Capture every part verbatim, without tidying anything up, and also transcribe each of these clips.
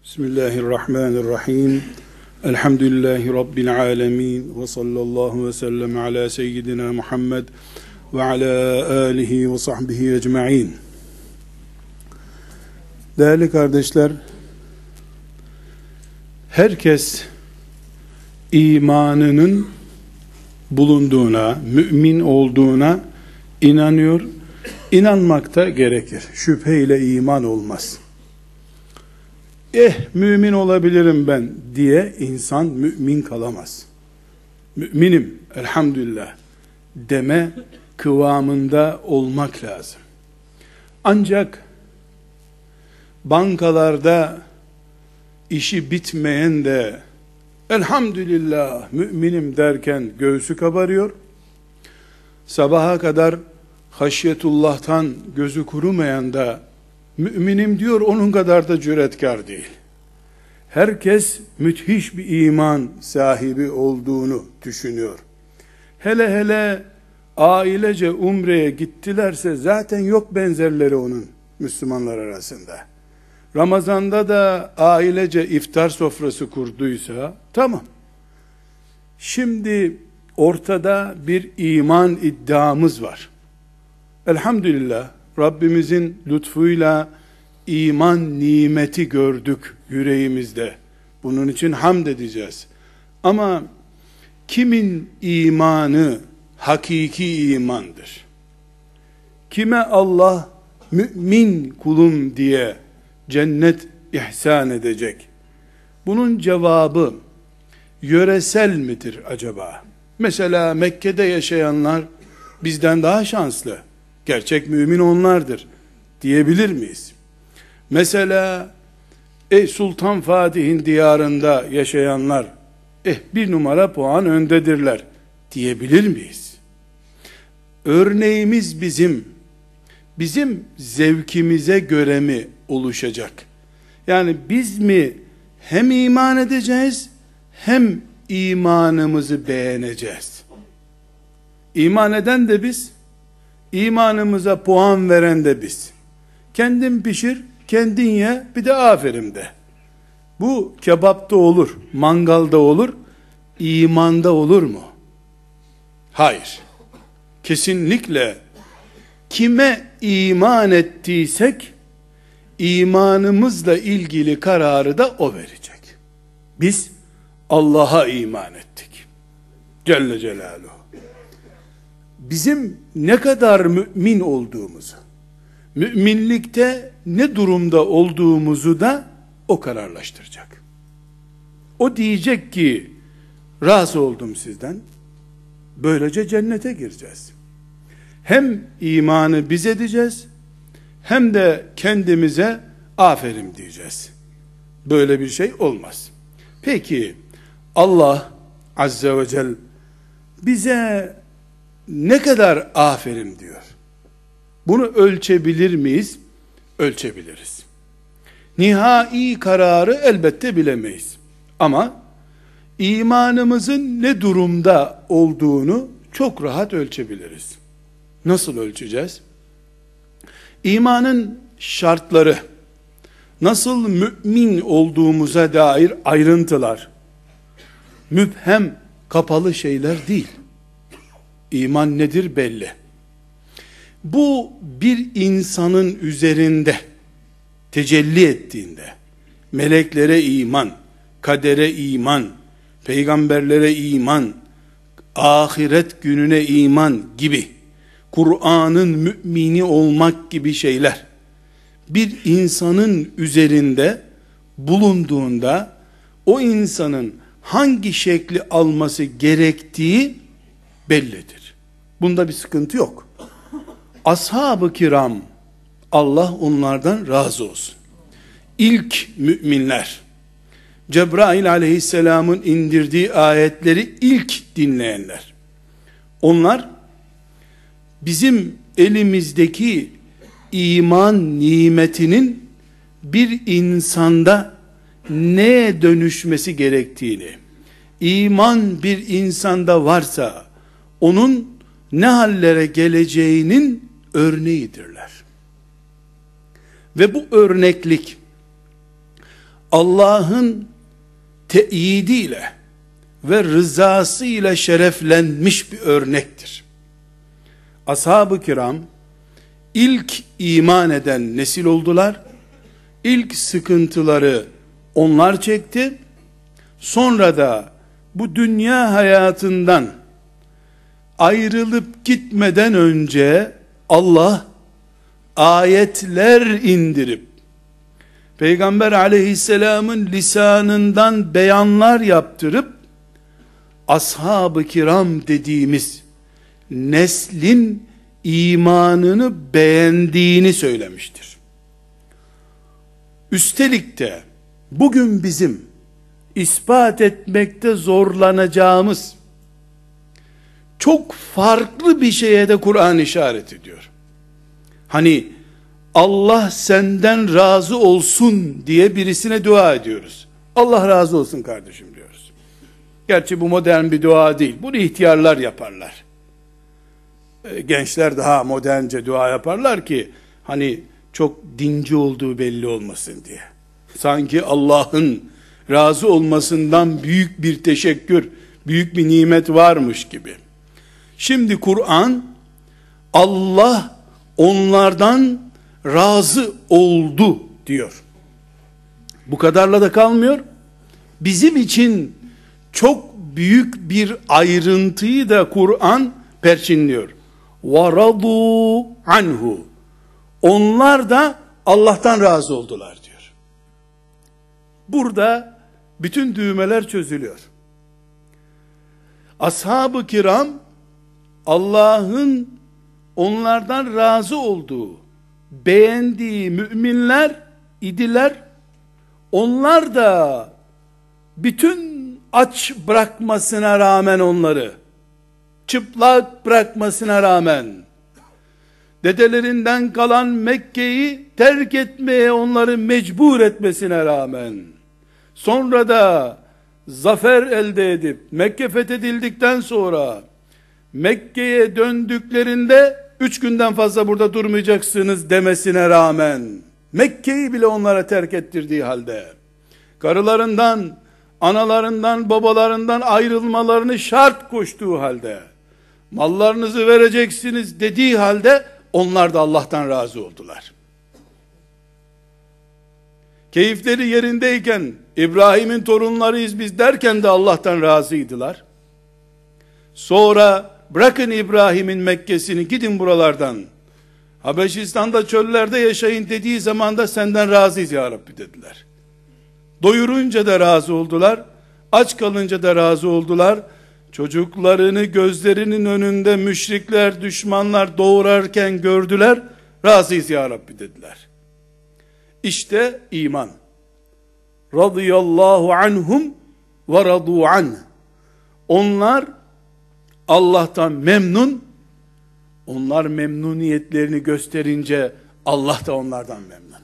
Bismillahirrahmanirrahim. Elhamdülillahi Rabbil alemin. Ve sallallahu ve sellem ala seyyidina Muhammed ve ala alihi ve sahbihi ecma'in. Değerli kardeşler, herkes imanının bulunduğuna, mümin olduğuna inanıyor. İnanmak da gerekir. Şüpheyle iman olmaz. Eh mümin olabilirim ben diye insan mümin kalamaz. Müminim elhamdülillah deme kıvamında olmak lazım. Ancak bankalarda işi bitmeyen de elhamdülillah müminim derken göğsü kabarıyor. Sabaha kadar haşyetullah'tan gözü kurumayan da müminim diyor, onun kadar da cüretkar değil. Herkes müthiş bir iman sahibi olduğunu düşünüyor. Hele hele ailece umreye gittilerse zaten yok benzerleri onun Müslümanlar arasında. Ramazanda da ailece iftar sofrası kurduysa tamam. Şimdi ortada bir iman iddiamız var. Elhamdülillah Rabbimizin lütfuyla iman nimeti gördük yüreğimizde. Bunun için hamd edeceğiz. Ama kimin imanı hakiki imandır? Kime Allah mümin kulum diye cennet ihsan edecek? Bunun cevabı yöresel midir acaba? Mesela Mekke'de yaşayanlar bizden daha şanslı. Gerçek mümin onlardır diyebilir miyiz? Mesela e, Sultan Fatih'in diyarında yaşayanlar eh bir numara puan öndedirler diyebilir miyiz? Örneğimiz bizim bizim zevkimize göre mi oluşacak? Yani biz mi hem iman edeceğiz hem imanımızı beğeneceğiz? İman eden de biz, İmanımıza puan veren de biz. Kendin pişir, kendin ye, bir de aferin de. Bu kebapta olur, mangalda olur, imanda olur mu? Hayır. Kesinlikle kime iman ettiysek, imanımızla ilgili kararı da o verecek. Biz Allah'a iman ettik. Celle Celaluhu. Bizim ne kadar mümin olduğumuzu, müminlikte ne durumda olduğumuzu da o kararlaştıracak. O diyecek ki, razı oldum sizden, böylece cennete gireceğiz. Hem imanı biz edeceğiz, hem de kendimize aferin diyeceğiz. Böyle bir şey olmaz. Peki, Allah Azze ve Celle bize ne kadar aferin diyor? Bunu ölçebilir miyiz? Ölçebiliriz. Nihai kararı elbette bilemeyiz. Ama imanımızın ne durumda olduğunu çok rahat ölçebiliriz. Nasıl ölçeceğiz? İmanın şartları, nasıl mümin olduğumuza dair ayrıntılar, müphem, kapalı şeyler değil. İman nedir belli. Bu bir insanın üzerinde tecelli ettiğinde, meleklere iman, kadere iman, peygamberlere iman, ahiret gününe iman gibi, Kur'an'ın mümini olmak gibi şeyler, bir insanın üzerinde bulunduğunda, o insanın hangi şekli alması gerektiği bellidir. Bunda bir sıkıntı yok. Ashab-ı kiram, Allah onlardan razı olsun, İlk müminler, Cebrail aleyhisselamın indirdiği ayetleri ilk dinleyenler, onlar bizim elimizdeki iman nimetinin bir insanda neye dönüşmesi gerektiğini, iman bir insanda varsa onun ne hallere geleceğinin örneğidirler. Ve bu örneklik Allah'ın teyidiyle ve rızasıyla şereflenmiş bir örnektir. Ashab-ı kiram ilk iman eden nesil oldular. İlk sıkıntıları onlar çekti. Sonra da bu dünya hayatından ayrılıp gitmeden önce Allah ayetler indirip Peygamber aleyhisselamın lisanından beyanlar yaptırıp ashab-ı kiram dediğimiz neslin imanını beğendiğini söylemiştir. Üstelik de bugün bizim ispat etmekte zorlanacağımız çok farklı bir şeye de Kur'an işaret ediyor. Hani Allah senden razı olsun diye birisine dua ediyoruz. Allah razı olsun kardeşim diyoruz. Gerçi bu modern bir dua değil. Bunu ihtiyarlar yaparlar. Gençler daha modernce dua yaparlar ki hani çok dinci olduğu belli olmasın diye. Sanki Allah'ın razı olmasından büyük bir teşekkür, büyük bir nimet varmış gibi. Şimdi Kur'an Allah onlardan razı oldu diyor. Bu kadarla da kalmıyor. Bizim için çok büyük bir ayrıntıyı da Kur'an perçinliyor. وَرَضُوا anhu. Onlar da Allah'tan razı oldular diyor. Burada bütün düğmeler çözülüyor. Ashab-ı kiram Allah'ın onlardan razı olduğu, beğendiği müminler idiler. Onlar da bütün aç bırakmasına rağmen onları, çıplak bırakmasına rağmen, dedelerinden kalan Mekke'yi terk etmeye onları mecbur etmesine rağmen, sonra da zafer elde edip Mekke fethedildikten sonra Mekke'ye döndüklerinde üç günden fazla burada durmayacaksınız demesine rağmen, Mekke'yi bile onlara terk ettirdiği halde, karılarından, analarından, babalarından ayrılmalarını şart koştuğu halde, mallarınızı vereceksiniz dediği halde, onlar da Allah'tan razı oldular. Keyifleri yerindeyken, İbrahim'in torunlarıyız biz derken de Allah'tan razıydılar. Sonra, bırakın İbrahim'in Mekke'sini, gidin buralardan, Habeşistan'da çöllerde yaşayın dediği zaman da senden razıyız ya Rabbi dediler. Doyurunca da razı oldular, aç kalınca da razı oldular. Çocuklarını gözlerinin önünde müşrikler, düşmanlar doğurarken gördüler, razıyız ya Rabbi dediler. İşte iman. Radıyallahu anhum ve radu anh. Onlar Allah'tan memnun, onlar memnuniyetlerini gösterince Allah da onlardan memnun.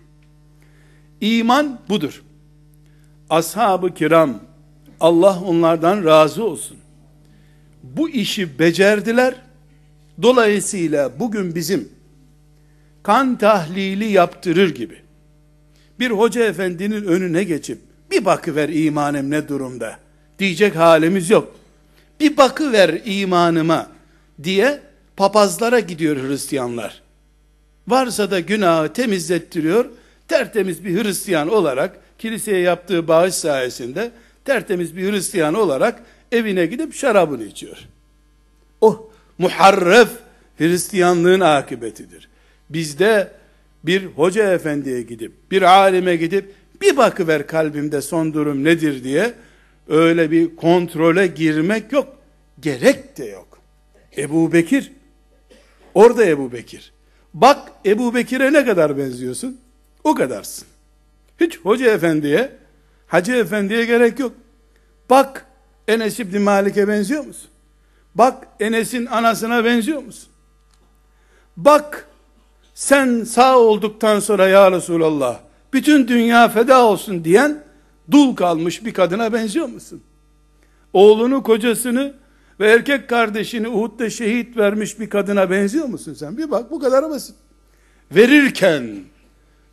İman budur. Ashab-ı kiram, Allah onlardan razı olsun, bu işi becerdiler. Dolayısıyla bugün bizim kan tahlili yaptırır gibi bir hoca efendinin önüne geçip bir bakıver imanım ne durumda diyecek halimiz yok. Bir bakıver imanıma diye papazlara gidiyor Hristiyanlar. Varsa da günahı temizlettiriyor. Tertemiz bir Hristiyan olarak, kiliseye yaptığı bağış sayesinde tertemiz bir Hristiyan olarak evine gidip şarabını içiyor. Oh, muharref Hristiyanlığın akıbetidir. Bizde bir hoca efendiye gidip, bir alime gidip, bir bakıver kalbimde son durum nedir diye, öyle bir kontrole girmek yok. Gerek de yok. Ebu Bekir, orada Ebu Bekir. Bak Ebu Bekir'e ne kadar benziyorsun? O kadarsın. Hiç hoca efendiye, hacı efendiye gerek yok. Bak Enes İbni Malik'e benziyor musun? Bak Enes'in anasına benziyor musun? Bak sen sağ olduktan sonra ya Resulallah bütün dünya feda olsun diyen dul kalmış bir kadına benziyor musun? Oğlunu, kocasını ve erkek kardeşini Uhud'da şehit vermiş bir kadına benziyor musun sen? Bir bak, bu kadar basit. Verirken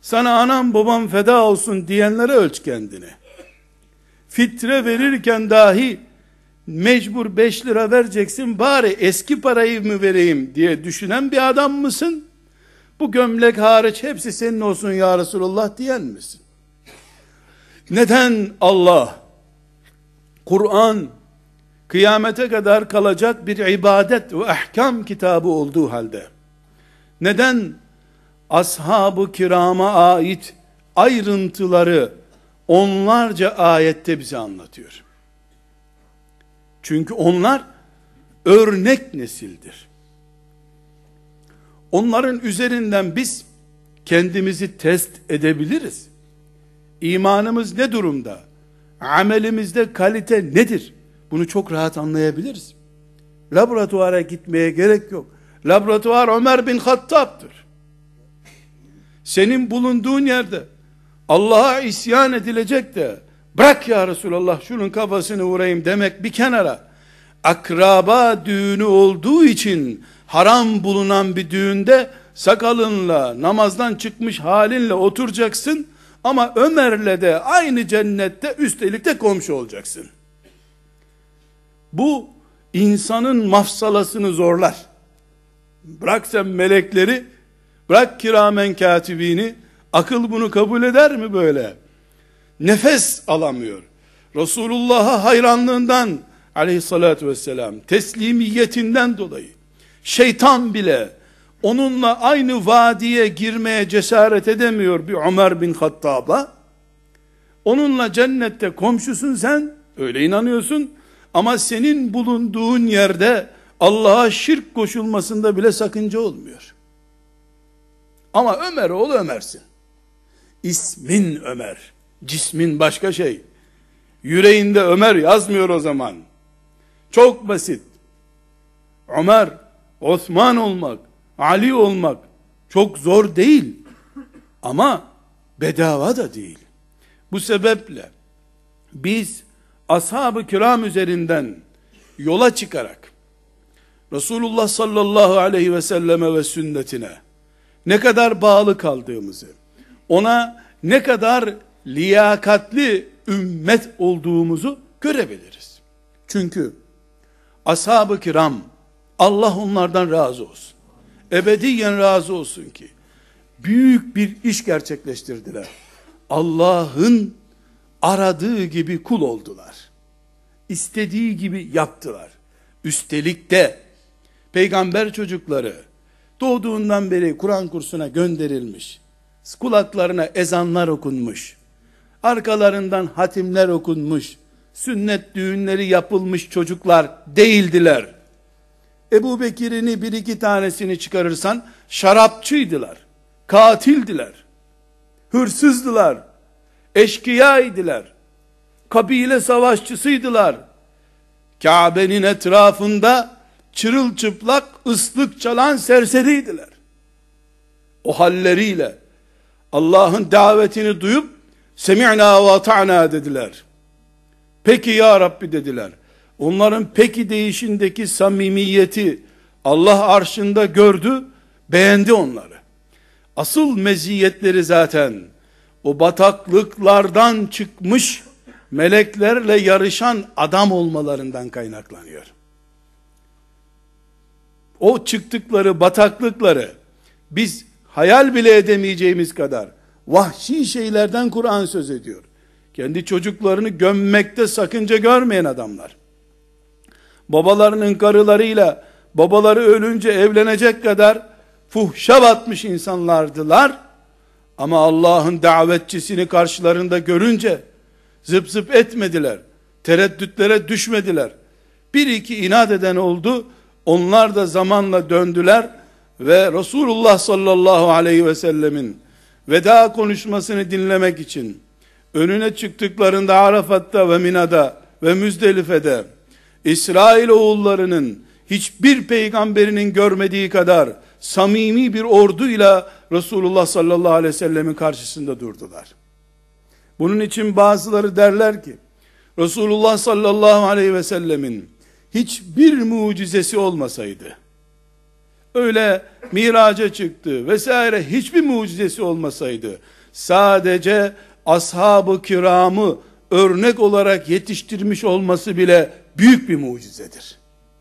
Sana anam babam feda olsun diyenlere ölç kendini. Fitre verirken dahi mecbur beş lira vereceksin, bari eski parayı mı vereyim diye düşünen bir adam mısın? Bu gömlek hariç hepsi senin olsun ya Resulullah diyen misin? Neden Allah, Kur'an kıyamete kadar kalacak bir ibadet ve ahkam kitabı olduğu halde, neden ashab-ı kirama ait ayrıntıları onlarca ayette bize anlatıyor? Çünkü onlar örnek nesildir. Onların üzerinden biz kendimizi test edebiliriz. İmanımız ne durumda? Amelimizde kalite nedir? Bunu çok rahat anlayabiliriz. Laboratuvara gitmeye gerek yok. Laboratuvar Ömer bin Hattab'dır. Senin bulunduğun yerde Allah'a isyan edilecek de bırak ya Resulallah şunun kafasını vurayım demek bir kenara, akraba düğünü olduğu için haram bulunan bir düğünde sakalınla, namazdan çıkmış halinle oturacaksın ama Ömer'le de aynı cennette, üstelik de komşu olacaksın. Bu insanın mafsalasını zorlar. Bırak sen melekleri, bırak kiramen katibini, akıl bunu kabul eder mi böyle? Nefes alamıyor. Resulullah'a hayranlığından aleyhissalatü vesselam, teslimiyetinden dolayı şeytan bile onunla aynı vadiye girmeye cesaret edemiyor bir Ömer bin Hattab'a. Onunla cennette komşusun sen, öyle inanıyorsun, ama senin bulunduğun yerde Allah'a şirk koşulmasında bile sakınca olmuyor. Ama Ömer oğlu Ömer'sin. İsmin Ömer, cismin başka şey. Yüreğinde Ömer yazmıyor o zaman. Çok basit. Ömer, Osman olmak, Ali olmak çok zor değil. Ama bedava da değil. Bu sebeple biz ashab-ı kiram üzerinden yola çıkarak Resulullah sallallahu aleyhi ve selleme ve sünnetine ne kadar bağlı kaldığımızı, ona ne kadar liyakatli ümmet olduğumuzu görebiliriz. Çünkü ashab-ı kiram, Allah onlardan razı olsun, ebediyen razı olsun ki büyük bir iş gerçekleştirdiler. Allah'ın aradığı gibi kul oldular. İstediği gibi yaptılar. Üstelik de peygamber çocukları doğduğundan beri Kur'an kursuna gönderilmiş, kulaklarına ezanlar okunmuş, arkalarından hatimler okunmuş, sünnet düğünleri yapılmış çocuklar değildiler. Ebu Bekir'ini bir iki tanesini çıkarırsan şarapçıydılar, katildiler, hırsızdılar, eşkıyaydılar, kabile savaşçısıydılar. Kabe'nin etrafında çırılçıplak ıslık çalan serseriydiler. O halleriyle Allah'ın davetini duyup semi'na ve ata'na dediler. Peki ya Rabbi dediler. Onların peki deyişindeki samimiyeti Allah arşında gördü, beğendi onları. Asıl meziyetleri zaten o bataklıklardan çıkmış meleklerle yarışan adam olmalarından kaynaklanıyor. O çıktıkları bataklıkları biz hayal bile edemeyeceğimiz kadar vahşi şeylerden Kur'an söz ediyor. Kendi çocuklarını gömmekte sakınca görmeyen adamlar. Babalarının karılarıyla babaları ölünce evlenecek kadar fuhşa batmış insanlardılar. Ama Allah'ın davetçisini karşılarında görünce zıp zıp etmediler. Tereddütlere düşmediler. Bir iki inat eden oldu. Onlar da zamanla döndüler ve Resulullah sallallahu aleyhi ve sellemin veda konuşmasını dinlemek için önüne çıktıklarında Arafat'ta ve Mina'da ve Müzdelife'de İsrail oğullarının hiçbir peygamberinin görmediği kadar samimi bir orduyla Resulullah sallallahu aleyhi ve sellemin karşısında durdular. Bunun için bazıları derler ki Resulullah sallallahu aleyhi ve sellemin hiçbir mucizesi olmasaydı, öyle miraca çıktı vesaire hiçbir mucizesi olmasaydı, sadece ashab-ı kiramı örnek olarak yetiştirmiş olması bile büyük bir mucizedir.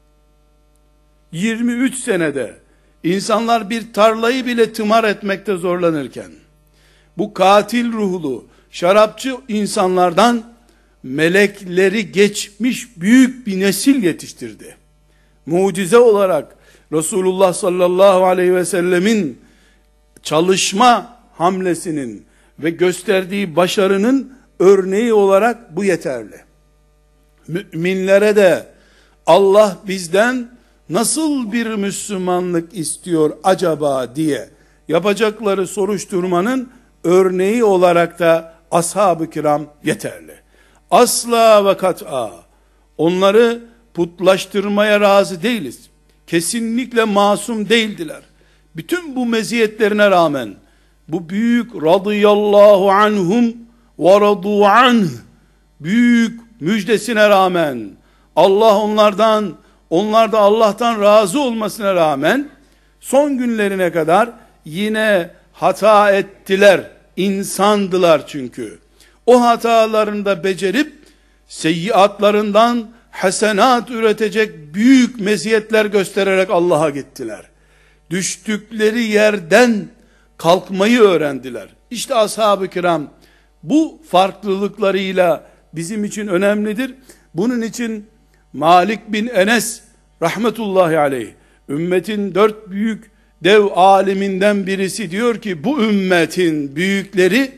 yirmi üç senede insanlar bir tarlayı bile tımar etmekte zorlanırken, bu katil ruhlu, şarapçı insanlardan melekleri geçmiş büyük bir nesil yetiştirdi. Mucize olarak Resulullah sallallahu aleyhi ve sellemin çalışma hamlesinin ve gösterdiği başarının örneği olarak bu yeterli. Müminlere de Allah bizden nasıl bir Müslümanlık istiyor acaba diye yapacakları soruşturmanın örneği olarak da ashab-ı kiram yeterli. Asla ve kat'a onları putlaştırmaya razı değiliz. Kesinlikle masum değildiler. Bütün bu meziyetlerine rağmen, bu büyük radıyallahu anhum ve radu anh büyük müjdesine rağmen, Allah onlardan, onlar da Allah'tan razı olmasına rağmen, son günlerine kadar yine hata ettiler. İnsandılar çünkü. O hatalarını da becerip, seyyiatlarından hasenat üretecek büyük meziyetler göstererek Allah'a gittiler. Düştükleri yerden kalkmayı öğrendiler. İşte ashab-ı kiram bu farklılıklarıyla bizim için önemlidir. Bunun için Malik bin Enes rahmetullahi aleyh, ümmetin dört büyük dev aliminden birisi, diyor ki bu ümmetin büyükleri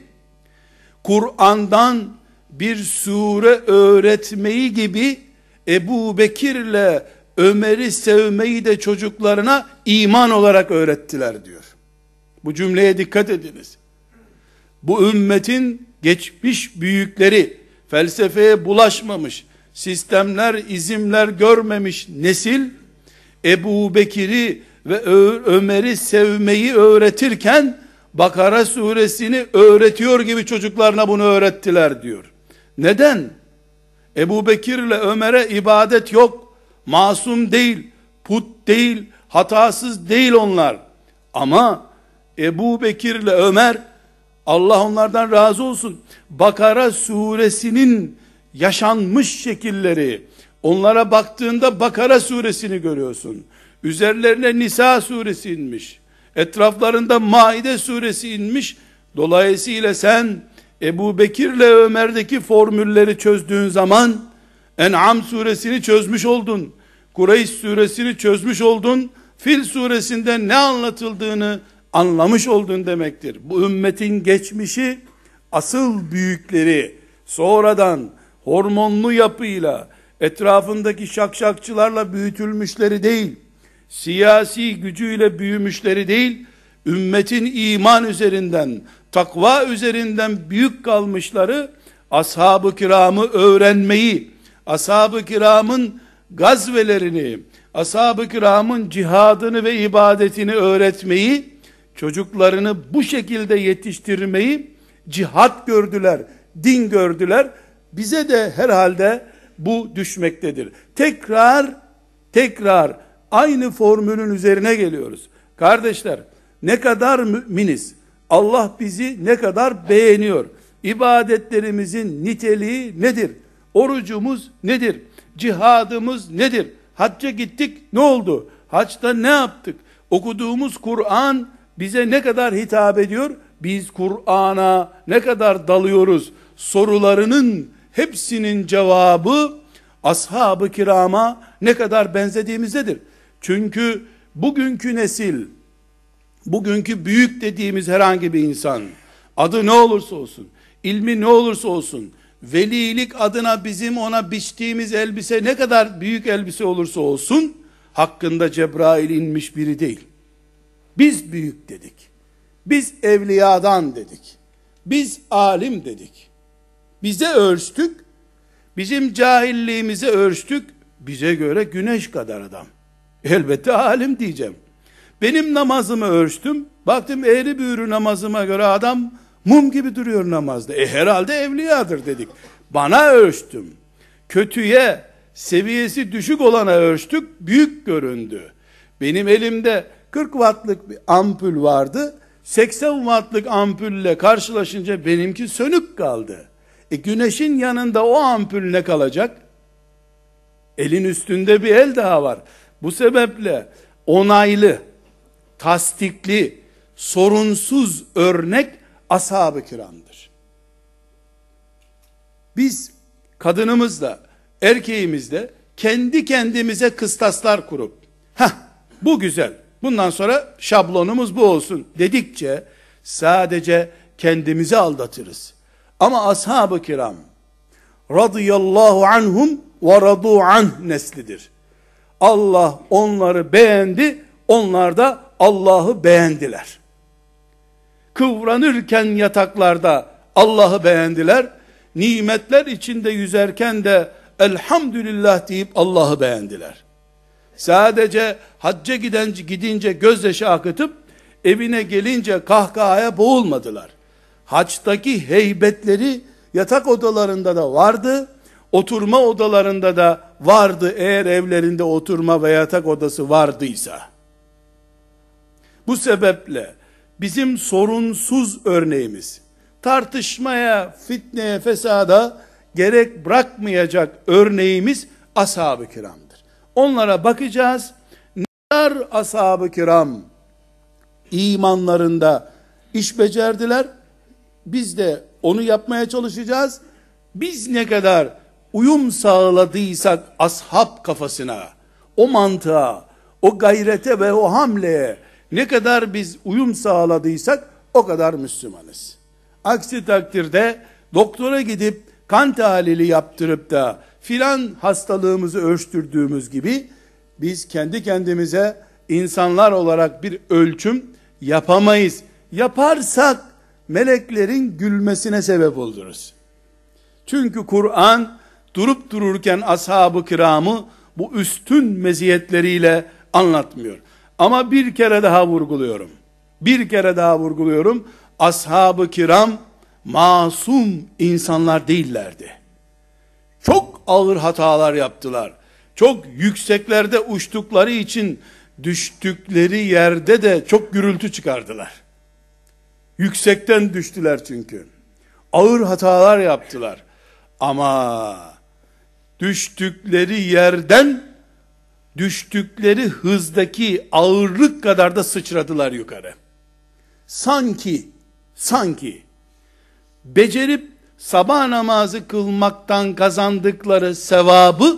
Kur'an'dan bir sure öğretmeyi gibi Ebu Bekir'le Ömer'i sevmeyi de çocuklarına iman olarak öğrettiler diyor. Bu cümleye dikkat ediniz. Bu ümmetin geçmiş büyükleri, felsefeye bulaşmamış, sistemler, izimler görmemiş nesil, Ebu Bekir'i ve Ömer'i sevmeyi öğretirken, Bakara suresini öğretiyor gibi çocuklarına bunu öğrettiler diyor. Neden? Ebu Bekir'le Ömer'e ibadet yok, masum değil, put değil, hatasız değil onlar. Ama Ebu Bekir'le Ömer, Allah onlardan razı olsun, Bakara suresinin yaşanmış şekilleri, onlara baktığında Bakara suresini görüyorsun. Üzerlerine Nisa suresi inmiş, etraflarında Maide suresi inmiş. Dolayısıyla sen Ebu Bekir'le Ömer'deki formülleri çözdüğün zaman En'am suresini çözmüş oldun, Kureyş suresini çözmüş oldun, Fil suresinde ne anlatıldığını anlamış oldun demektir. Bu ümmetin geçmişi, asıl büyükleri sonradan hormonlu yapıyla, etrafındaki şakşakçılarla büyütülmüşleri değil, siyasi gücüyle büyümüşleri değil, ümmetin iman üzerinden, takva üzerinden büyük kalmışları, ashab-ı kiramı öğrenmeyi, ashab-ı kiramın gazvelerini, ashab-ı kiramın cihadını ve ibadetini öğretmeyi, çocuklarını bu şekilde yetiştirmeyi cihat gördüler, din gördüler. Bize de herhalde bu düşmektedir. Tekrar, tekrar aynı formülün üzerine geliyoruz. Kardeşler, ne kadar müminiz, Allah bizi ne kadar beğeniyor, ibadetlerimizin niteliği nedir, orucumuz nedir, cihadımız nedir, hacca gittik ne oldu, haçta ne yaptık, okuduğumuz Kur'an bize ne kadar hitap ediyor, biz Kur'an'a ne kadar dalıyoruz sorularının hepsinin cevabı ashab-ı kirama ne kadar benzediğimizdedir. Çünkü bugünkü nesil, bugünkü büyük dediğimiz herhangi bir insan, adı ne olursa olsun, ilmi ne olursa olsun, velilik adına bizim ona biçtiğimiz elbise ne kadar büyük elbise olursa olsun, hakkında Cebrail inmiş biri değil. Biz büyük dedik. Biz evliyadan dedik. Biz alim dedik. Bize ölçtük. Bizim cahilliğimize ölçtük. Bize göre güneş kadar adam. Elbette alim diyeceğim. Benim namazımı ölçtüm. Baktım eğri büğrü namazıma göre adam mum gibi duruyor namazda. E herhalde evliyadır dedik. Bana ölçtüm. Kötüye, seviyesi düşük olana ölçtük. Büyük göründü. Benim elimde kırk wattlık bir ampul vardı. seksen wattlık ampulle karşılaşınca benimki sönük kaldı. E güneşin yanında o ampul ne kalacak? Elin üstünde bir el daha var. Bu sebeple onaylı, tasdikli, sorunsuz örnek ashab-ı kiramdır. Biz kadınımızla, erkeğimizle kendi kendimize kıstaslar kurup, heh bu güzel, bundan sonra şablonumuz bu olsun dedikçe sadece kendimizi aldatırız. Ama ashab-ı kiram radıyallahu anhum ve radu anh neslidir. Allah onları beğendi, onlar da Allah'ı beğendiler. Kıvranırken yataklarda Allah'ı beğendiler, nimetler içinde yüzerken de elhamdülillah deyip Allah'ı beğendiler. Sadece hacca giden, gidince gözyaşı akıtıp evine gelince kahkahaya boğulmadılar. Haçtaki heybetleri yatak odalarında da vardı, oturma odalarında da vardı, eğer evlerinde oturma ve yatak odası vardıysa. Bu sebeple bizim sorunsuz örneğimiz, tartışmaya, fitneye, fesada gerek bırakmayacak örneğimiz ashab-ı kiramdır. Onlara bakacağız. Ne kadar ashab-ı kiram imanlarında iş becerdiler, biz de onu yapmaya çalışacağız. Biz ne kadar uyum sağladıysak ashab kafasına, o mantığa, o gayrete ve o hamleye ne kadar biz uyum sağladıysak o kadar Müslümanız. Aksi takdirde doktora gidip kan tahlili yaptırıp da filan hastalığımızı ölçtürdüğümüz gibi biz kendi kendimize insanlar olarak bir ölçüm yapamayız. Yaparsak meleklerin gülmesine sebep oluruz. Çünkü Kur'an durup dururken ashab-ı kiramı bu üstün meziyetleriyle anlatmıyor. Ama bir kere daha vurguluyorum. Bir kere daha vurguluyorum. Ashab-ı kiram masum insanlar değillerdi. Çok ağır hatalar yaptılar. Çok yükseklerde uçtukları için düştükleri yerde de çok gürültü çıkardılar. Yüksekten düştüler çünkü. Ağır hatalar yaptılar. Ama düştükleri yerden düştükleri hızdaki ağırlık kadar da sıçradılar yukarı. Sanki sanki becerip sabah namazı kılmaktan kazandıkları sevabı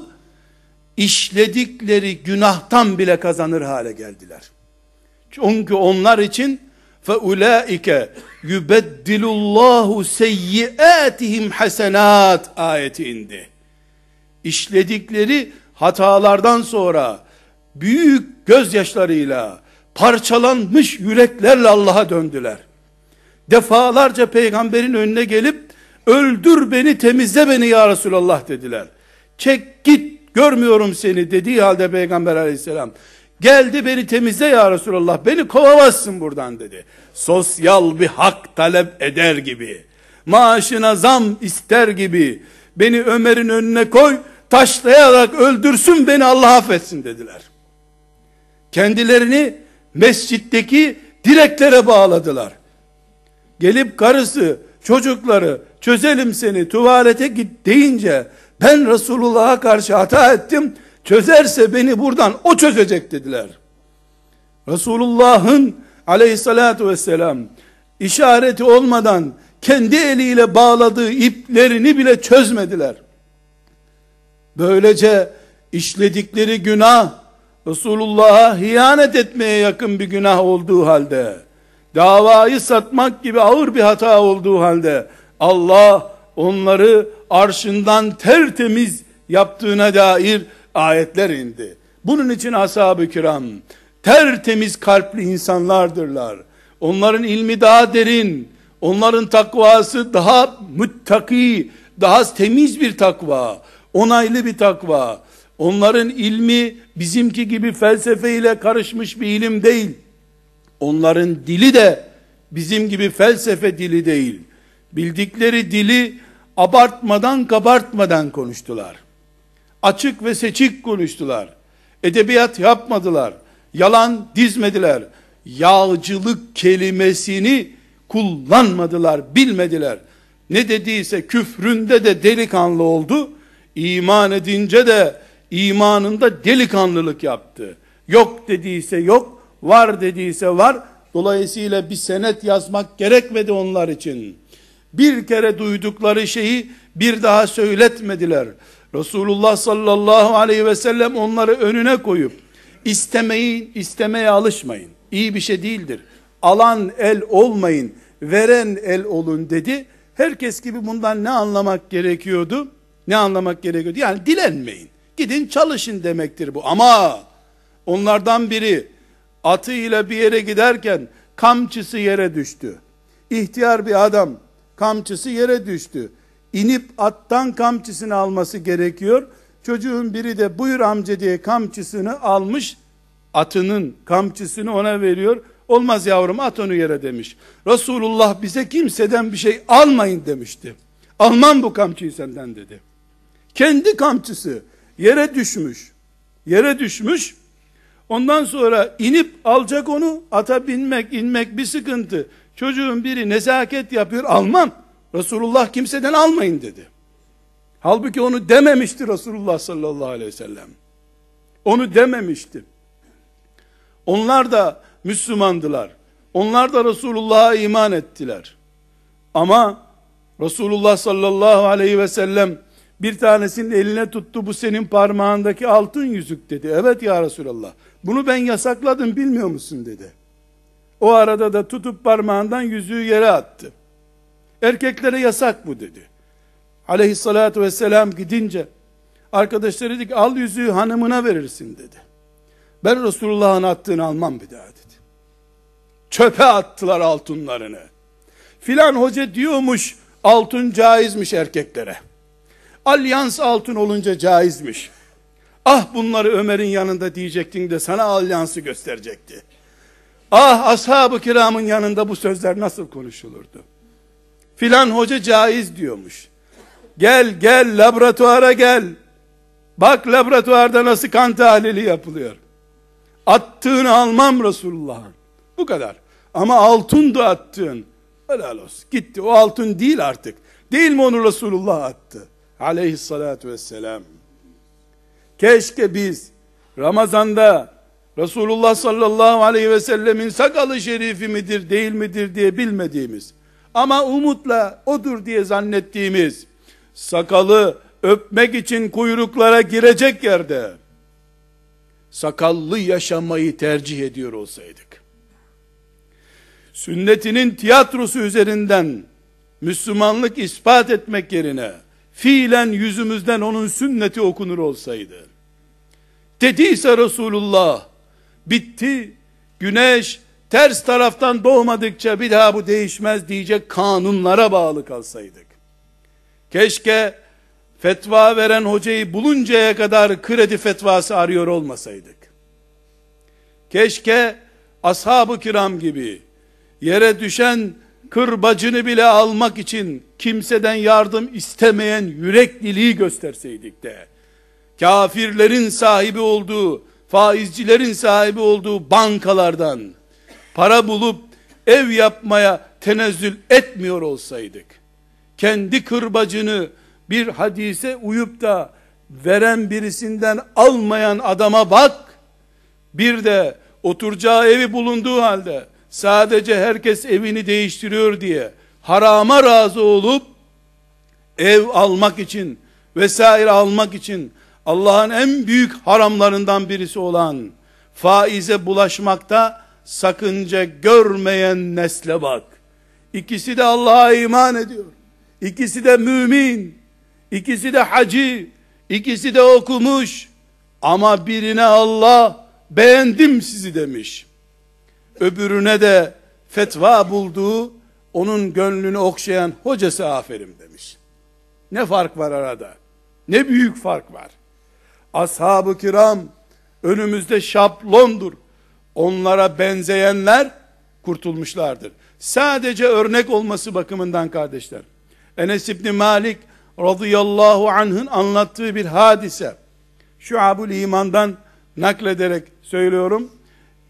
işledikleri günahtan bile kazanır hale geldiler. Çünkü onlar için فَاُولَٰئِكَ يُبَدِّلُ اللّٰهُ سَيِّئَاتِهِمْ hasenat ayeti indi. İşledikleri hatalardan sonra büyük gözyaşlarıyla, parçalanmış yüreklerle Allah'a döndüler. Defalarca peygamberin önüne gelip öldür beni, temizle beni ya Resulallah dediler. Çek git, görmüyorum seni dediği halde peygamber aleyhisselam geldi, beni temizle ya Resulallah, beni kovamazsın buradan dedi. Sosyal bir hak talep eder gibi, maaşına zam ister gibi, beni Ömer'in önüne koy, taşlayarak öldürsün beni, Allah affetsin dediler. Kendilerini mescitteki direklere bağladılar. Gelip karısı, çocukları, çözelim seni, tuvalete git deyince, ben Resulullah'a karşı hata ettim, çözerse beni buradan o çözecek dediler. Resulullah'ın aleyhissalatu vesselam işareti olmadan kendi eliyle bağladığı iplerini bile çözmediler. Böylece işledikleri günah Resulullah'a hiyanet etmeye yakın bir günah olduğu halde, davayı satmak gibi ağır bir hata olduğu halde Allah onları arşından tertemiz yaptığına dair ayetler indi. Bunun için ashab-ı kiram tertemiz kalpli insanlardırlar. Onların ilmi daha derin, onların takvası daha muttaki, daha temiz bir takva, onaylı bir takva. Onların ilmi bizimki gibi felsefeyle karışmış bir ilim değil. Onların dili de bizim gibi felsefe dili değil. Bildikleri dili abartmadan kabartmadan konuştular. Açık ve seçik konuştular. Edebiyat yapmadılar. yalan dizmediler. Yağcılık kelimesini kullanmadılar, bilmediler. Ne dediyse küfründe de delikanlı oldu. İman edince de imanında delikanlılık yaptı. Yok dediyse yok, var dediyse var. Dolayısıyla bir senet yazmak gerekmedi onlar için. Bir kere duydukları şeyi bir daha söyletmediler. Resulullah sallallahu aleyhi ve sellem onları önüne koyup istemeyin, istemeye alışmayın. İyi bir şey değildir. Alan el olmayın, veren el olun dedi. Herkes gibi bundan ne anlamak gerekiyordu? Ne anlamak gerekiyordu? Yani dilenmeyin. Gidin çalışın demektir bu. Ama onlardan biri atıyla bir yere giderken kamçısı yere düştü. İhtiyar bir adam, kamçısı yere düştü. İnip attan kamçısını alması gerekiyor. Çocuğun biri de buyur amca diye kamçısını almış. Atının kamçısını ona veriyor. Olmaz yavrum, at onu yere demiş. Resulullah bize kimseden bir şey almayın demişti. Almam bu kamçıyı senden dedi. Kendi kamçısı yere düşmüş. Yere düşmüş. Ondan sonra inip alacak onu, ata binmek, inmek bir sıkıntı. Çocuğun biri nezaket yapıyor, almam. Resulullah kimseden almayın dedi. Halbuki onu dememişti Resulullah sallallahu aleyhi ve sellem. Onu dememişti. Onlar da Müslümandılar. Onlar da Resulullah'a iman ettiler. Ama Resulullah sallallahu aleyhi ve sellem bir tanesinin eline tuttu, bu senin parmağındaki altın yüzük dedi. Evet ya Resulallah, bunu ben yasakladım bilmiyor musun dedi. O arada da tutup parmağından yüzüğü yere attı. Erkeklere yasak bu dedi. Aleyhissalatu vesselam gidince arkadaşları dedi ki al yüzüğü hanımına verirsin dedi. Ben Resulullah'ın attığını almam bir daha dedi. Çöpe attılar altınlarını. Filan hoca diyormuş altın caizmiş erkeklere. Alyans altın olunca caizmiş. Ah bunları Ömer'in yanında diyecektin de sana alyansı gösterecekti. Ah ashab-ı kiramın yanında bu sözler nasıl konuşulurdu? Filan hoca caiz diyormuş. Gel gel laboratuvara gel. Bak laboratuvarda nasıl kan tahlili yapılıyor. Attığını almam Resulullah'ın. Bu kadar. Ama altındı attığın. Helal olsun. Gitti. O altın değil artık. Değil mi onu Resulullah attı? Aleyhissalatu vesselam. Keşke biz Ramazan'da Resulullah sallallahu aleyhi ve sellemin sakalı şerifi midir değil midir diye bilmediğimiz ama umutla odur diye zannettiğimiz sakalı öpmek için kuyruklara girecek yerde sakallı yaşamayı tercih ediyor olsaydık, sünnetinin tiyatrosu üzerinden Müslümanlık ispat etmek yerine fiilen yüzümüzden onun sünneti okunur olsaydı, dediyse Resulullah bitti, güneş ters taraftan doğmadıkça bir daha bu değişmez diyecek kanunlara bağlı kalsaydık. Keşke fetva veren hocayı buluncaya kadar kredi fetvası arıyor olmasaydık. Keşke ashab-ı kiram gibi yere düşen kırbacını bile almak için kimseden yardım istemeyen yürekliliği gösterseydik de, kafirlerin sahibi olduğu, faizcilerin sahibi olduğu bankalardan para bulup ev yapmaya tenezzül etmiyor olsaydık, kendi kırbacını bir hadise uyup da veren birisinden almayan adama bak, bir de oturacağı evi bulunduğu halde sadece herkes evini değiştiriyor diye harama razı olup ev almak için vesaire almak için Allah'ın en büyük haramlarından birisi olan faize bulaşmakta sakınca görmeyen nesle bak. İkisi de Allah'a iman ediyor. İkisi de mümin. İkisi de hacı. İkisi de okumuş. Ama birine Allah beğendim sizi demiş. Öbürüne de fetva bulduğu, onun gönlünü okşayan hocası aferin demiş. Ne fark var arada? Ne büyük fark var. Ashab-ı kiram önümüzde şablondur. Onlara benzeyenler kurtulmuşlardır. Sadece örnek olması bakımından kardeşler. Enes İbni Malik radıyallahu anh'ın anlattığı bir hadise. Şuab-ül İman'dan naklederek söylüyorum.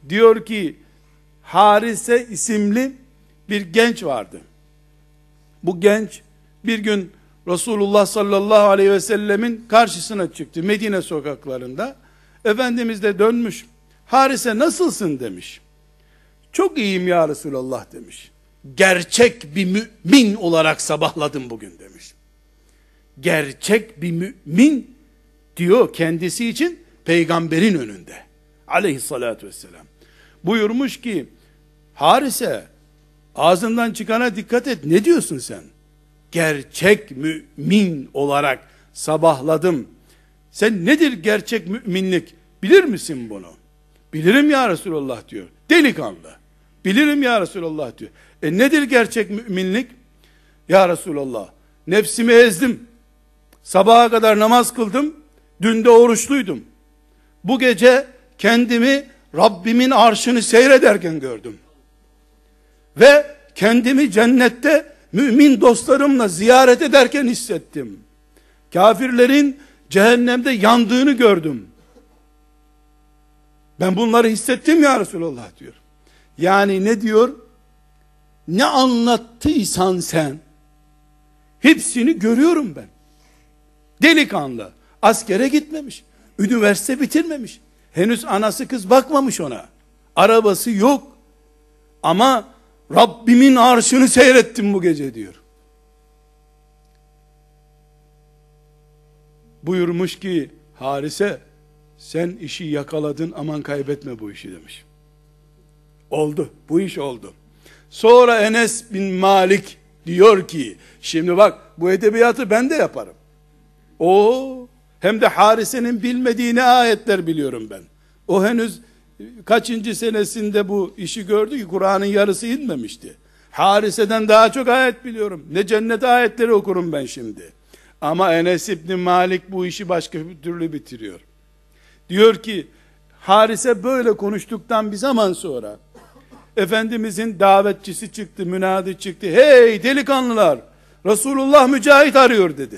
Diyor ki Harise isimli bir genç vardı. Bu genç bir gün Resulullah sallallahu aleyhi ve sellemin karşısına çıktı Medine sokaklarında. Efendimiz de dönmüş. Harise nasılsın demiş. Çok iyiyim ya Resulallah demiş. Gerçek bir mümin olarak sabahladım bugün demiş. Gerçek bir mümin diyor kendisi için peygamberin önünde. Aleyhissalatü vesselam. Buyurmuş ki Harise ağzından çıkana dikkat et, ne diyorsun sen? Gerçek mümin olarak sabahladım. Sen nedir gerçek müminlik? Bilir misin bunu? Bilirim ya Resulallah diyor. Delikanlı. Bilirim ya Resulallah diyor. E nedir gerçek müminlik? Ya Resulallah, nefsimi ezdim. Sabaha kadar namaz kıldım. Dün de oruçluydum. Bu gece kendimi Rabbimin arşını seyrederken gördüm. Ve kendimi cennette mümin dostlarımla ziyaret ederken hissettim. Kafirlerin cehennemde yandığını gördüm. Ben bunları hissettim ya Resulallah diyor. Yani ne diyor? Ne anlattıysan sen, hepsini görüyorum ben. Delikanlı, askere gitmemiş, üniversite bitirmemiş, henüz anası kız bakmamış ona, arabası yok, ama Rabbimin arşını seyrettim bu gece diyor. Buyurmuş ki Harise, sen işi yakaladın, aman kaybetme bu işi demiş. Oldu, bu iş oldu. Sonra Enes bin Malik diyor ki, şimdi bak bu edebiyatı ben de yaparım. O hem de Harise'nin bilmediği ne ayetler biliyorum ben. O henüz kaçıncı senesinde bu işi gördü ki Kur'an'ın yarısı inmemişti. Harise'den daha çok ayet biliyorum. Ne cennet ayetleri okurum ben şimdi. Ama Enes İbni Malik bu işi başka bir türlü bitiriyor. Diyor ki Harise böyle konuştuktan bir zaman sonra Efendimizin davetçisi çıktı, münadi çıktı. Hey delikanlılar, Resulullah mücahit arıyor dedi.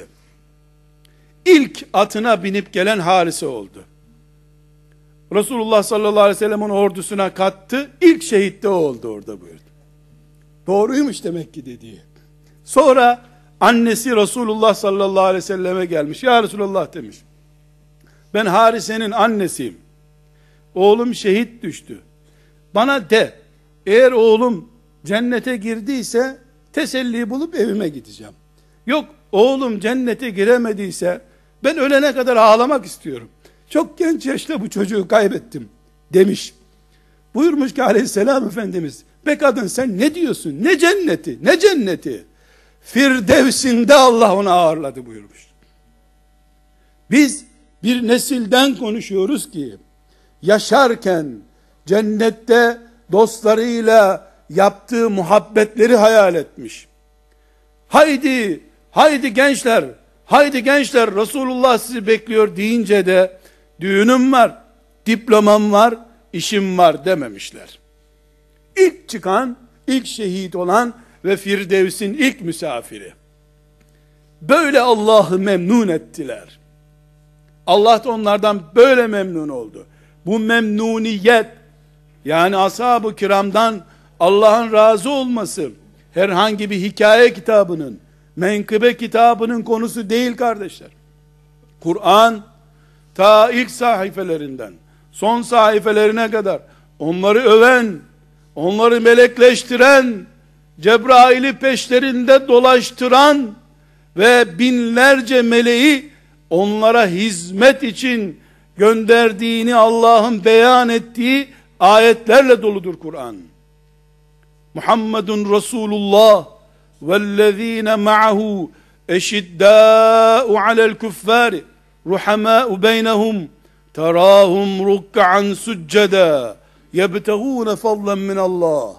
İlk atına binip gelen Harise oldu. Resulullah sallallahu aleyhi ve sellem onu ordusuna kattı. İlk şehit de o oldu orada buyurdu. Doğruymuş demek ki dediği. Sonra annesi Resulullah sallallahu aleyhi ve selleme gelmiş. Ya Resulullah demiş. Ben Harise'nin annesiyim. Oğlum şehit düştü. Bana de, eğer oğlum cennete girdiyse teselli bulup evime gideceğim. Yok oğlum cennete giremediyse ben ölene kadar ağlamak istiyorum. Çok genç yaşta bu çocuğu kaybettim demiş. Buyurmuş ki aleyhisselam Efendimiz, be kadın sen ne diyorsun? Ne cenneti? Ne cenneti? Firdevs'inde Allah onu ağırladı buyurmuş. Biz bir nesilden konuşuyoruz ki yaşarken cennette dostlarıyla yaptığı muhabbetleri hayal etmiş. Haydi, haydi gençler, haydi gençler Resulullah sizi bekliyor deyince de düğünüm var, diplomam var, işim var dememişler. İlk çıkan, ilk şehit olan ve Firdevs'in ilk misafiri. Böyle Allah'ı memnun ettiler. Allah da onlardan böyle memnun oldu. Bu memnuniyet, yani ashab-ı kiramdan Allah'ın razı olması, herhangi bir hikaye kitabının, menkıbe kitabının konusu değil kardeşler. Kur'an, ta ilk sahifelerinden, son sahifelerine kadar, onları öven, onları melekleştiren, Cebrail'i peşlerinde dolaştıran ve binlerce meleği onlara hizmet için gönderdiğini Allah'ın beyan ettiği ayetlerle doludur Kur'an. Muhammedun Resulullah vellezine ma'ahu eşiddâ'u alel kuffâri ruhamâ'u beynehum terâhum ruk'an succeda yebtegûne fadlen minallah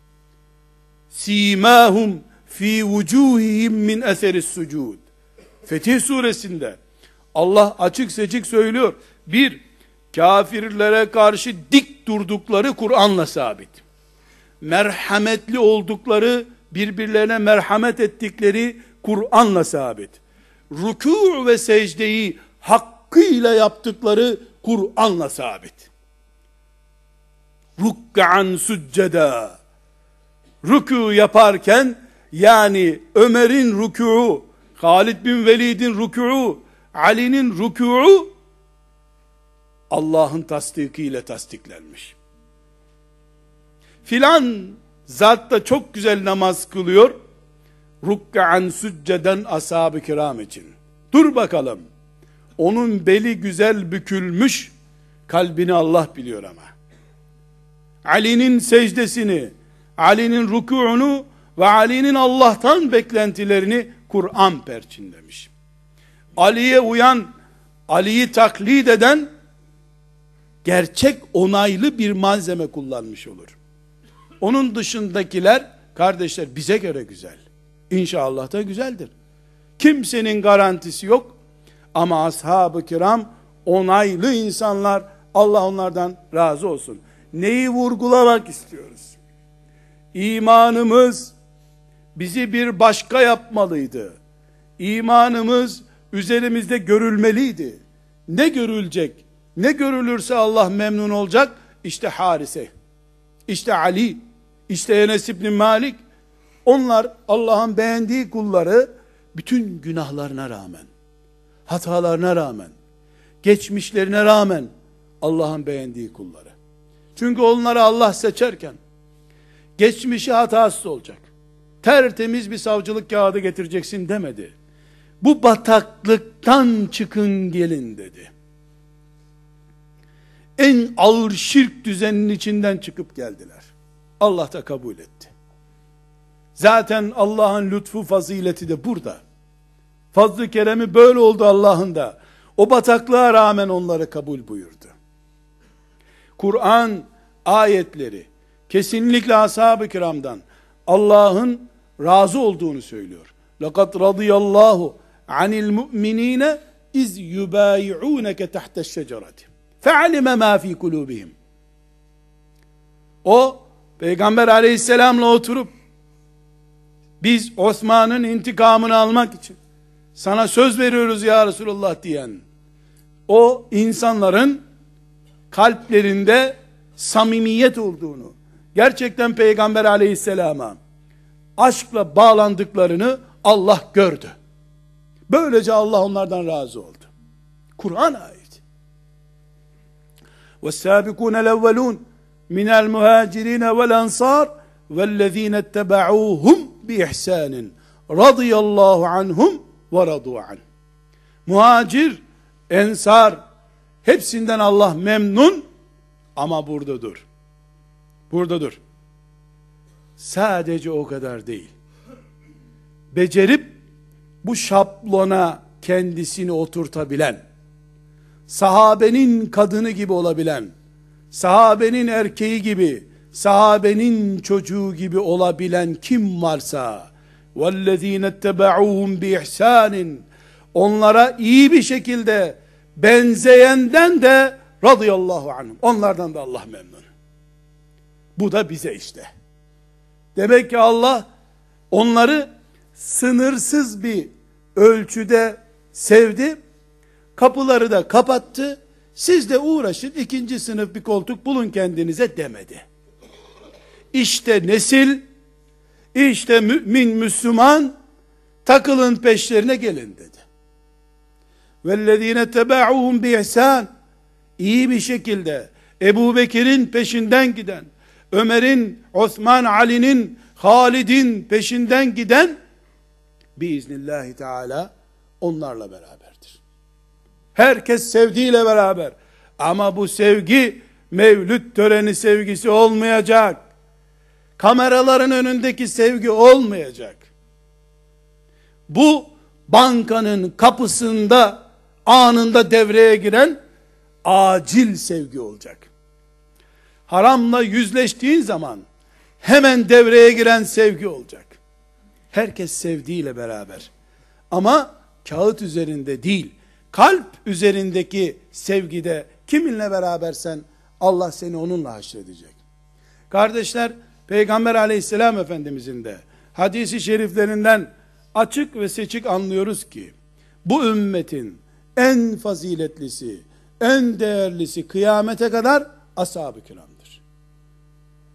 simâhum fî vücûhihim min eseris sucud. Fetih suresinde Allah açık seçik söylüyor. Bir, kafirlere karşı dik durdukları Kur'an'la sabit. Merhametli oldukları, birbirlerine merhamet ettikleri Kur'an'la sabit. Rükû ve secdeyi hakkıyla yaptıkları Kur'an'la sabit. rukkan succeda. Rükû yaparken, yani Ömer'in rükûu, Halid bin Velid'in rükûu, Ali'nin rükûu Allah'ın tasdikiyle tasdiklenmiş. Filan zat da çok güzel namaz kılıyor, rukkan succeden ashab-ı kiram için. Dur bakalım, onun beli güzel bükülmüş, kalbini Allah biliyor ama. Ali'nin secdesini, Ali'nin rükûunu ve Ali'nin Allah'tan beklentilerini Kur'an perçinlemiş. Ali'ye uyan, Ali'yi taklit eden, gerçek onaylı bir malzeme kullanmış olur. Onun dışındakiler, kardeşler, bize göre güzel. İnşallah da güzeldir. Kimsenin garantisi yok. Ama ashab-ı kiram onaylı insanlar, Allah onlardan razı olsun. Neyi vurgulamak istiyoruz? İmanımız bizi bir başka yapmalıydı. İmanımız üzerimizde görülmeliydi. Ne görülecek? Ne görülürse Allah memnun olacak. İşte Harise, işte Ali, işte Enes İbni Malik. Onlar Allah'ın beğendiği kulları, bütün günahlarına rağmen, hatalarına rağmen, geçmişlerine rağmen Allah'ın beğendiği kulları. Çünkü onları Allah seçerken geçmişi hatasız olacak, tertemiz bir savcılık kağıdı getireceksin demedi. Bu bataklıktan çıkın gelin dedi. En ağır şirk düzeninin içinden çıkıp geldiler. Allah da kabul etti. Zaten Allah'ın lütfu fazileti de burada. Fazl-ı keremi böyle oldu Allah'ın da. O bataklığa rağmen onları kabul buyurdu. Kur'an ayetleri kesinlikle ashab-ı kiramdan Allah'ın razı olduğunu söylüyor. لَقَدْ رَضِيَ اللّٰهُ عَنِ الْمُؤْمِنِينَ اِذْ يُبَايِعُونَكَ تَحْتَ الشَّجَرَةِ فَعَلِمَ مَا فِي قُلُوبِهِمْ. O Peygamber aleyhisselamla oturup, biz Osman'ın intikamını almak için sana söz veriyoruz ya Resulullah diyen o insanların kalplerinde samimiyet olduğunu, gerçekten Peygamber aleyhisselama aşkla bağlandıklarını Allah gördü. Böylece Allah onlardan razı oldu. Kur'an ayeti. وَالسَّابِقُونَ الْاَوَّلُونَ مِنَ الْمُهَاجِرِينَ وَالْاَنْصَارِ وَالَّذ۪ينَ اتَّبَعُوهُمْ بِإِحْسَانٍ رَضِيَ اللّٰهُ عَنْهُمْ وَرَضُوا عَنْهُ. Muhacir, ensar, hepsinden Allah memnun, ama burada dur. Burada dur. Sadece o kadar değil. Becerip bu şablona kendisini oturtabilen, sahabenin kadını gibi olabilen, sahabenin erkeği gibi, sahabenin çocuğu gibi olabilen kim varsa, وَالَّذ۪ينَ اتَّبَعُوهُمْ بِإِحْسَانٍ, onlara iyi bir şekilde benzeyenden de radıyallahu anhum, onlardan da Allah memnun. Bu da bize işte. Demek ki Allah onları sınırsız bir ölçüde sevdi, kapıları da kapattı, siz de uğraşın ikinci sınıf bir koltuk bulun kendinize demedi. İşte nesil, işte mümin Müslüman, takılın peşlerine gelin dedi. وَالَّذ۪ينَ تَبَعُهُمْ بِإِحْسَانٍ, iyi bir şekilde Ebu Bekir'in peşinden giden, Ömer'in, Osman, Ali'nin, Halid'in peşinden giden, biiznillahü teala onlarla beraberdir. Herkes sevdiğiyle beraber. Ama bu sevgi mevlüt töreni sevgisi olmayacak. Kameraların önündeki sevgi olmayacak. Bu bankanın kapısında anında devreye giren acil sevgi olacak. Haramla yüzleştiğin zaman hemen devreye giren sevgi olacak. Herkes sevdiğiyle beraber. Ama kağıt üzerinde değil, kalp üzerindeki sevgide kiminle berabersen Allah seni onunla haşredecek. Kardeşler, Peygamber aleyhisselam efendimizin de hadisi şeriflerinden açık ve seçik anlıyoruz ki bu ümmetin en faziletlisi, en değerlisi kıyamete kadar ashab-ı kiramdır.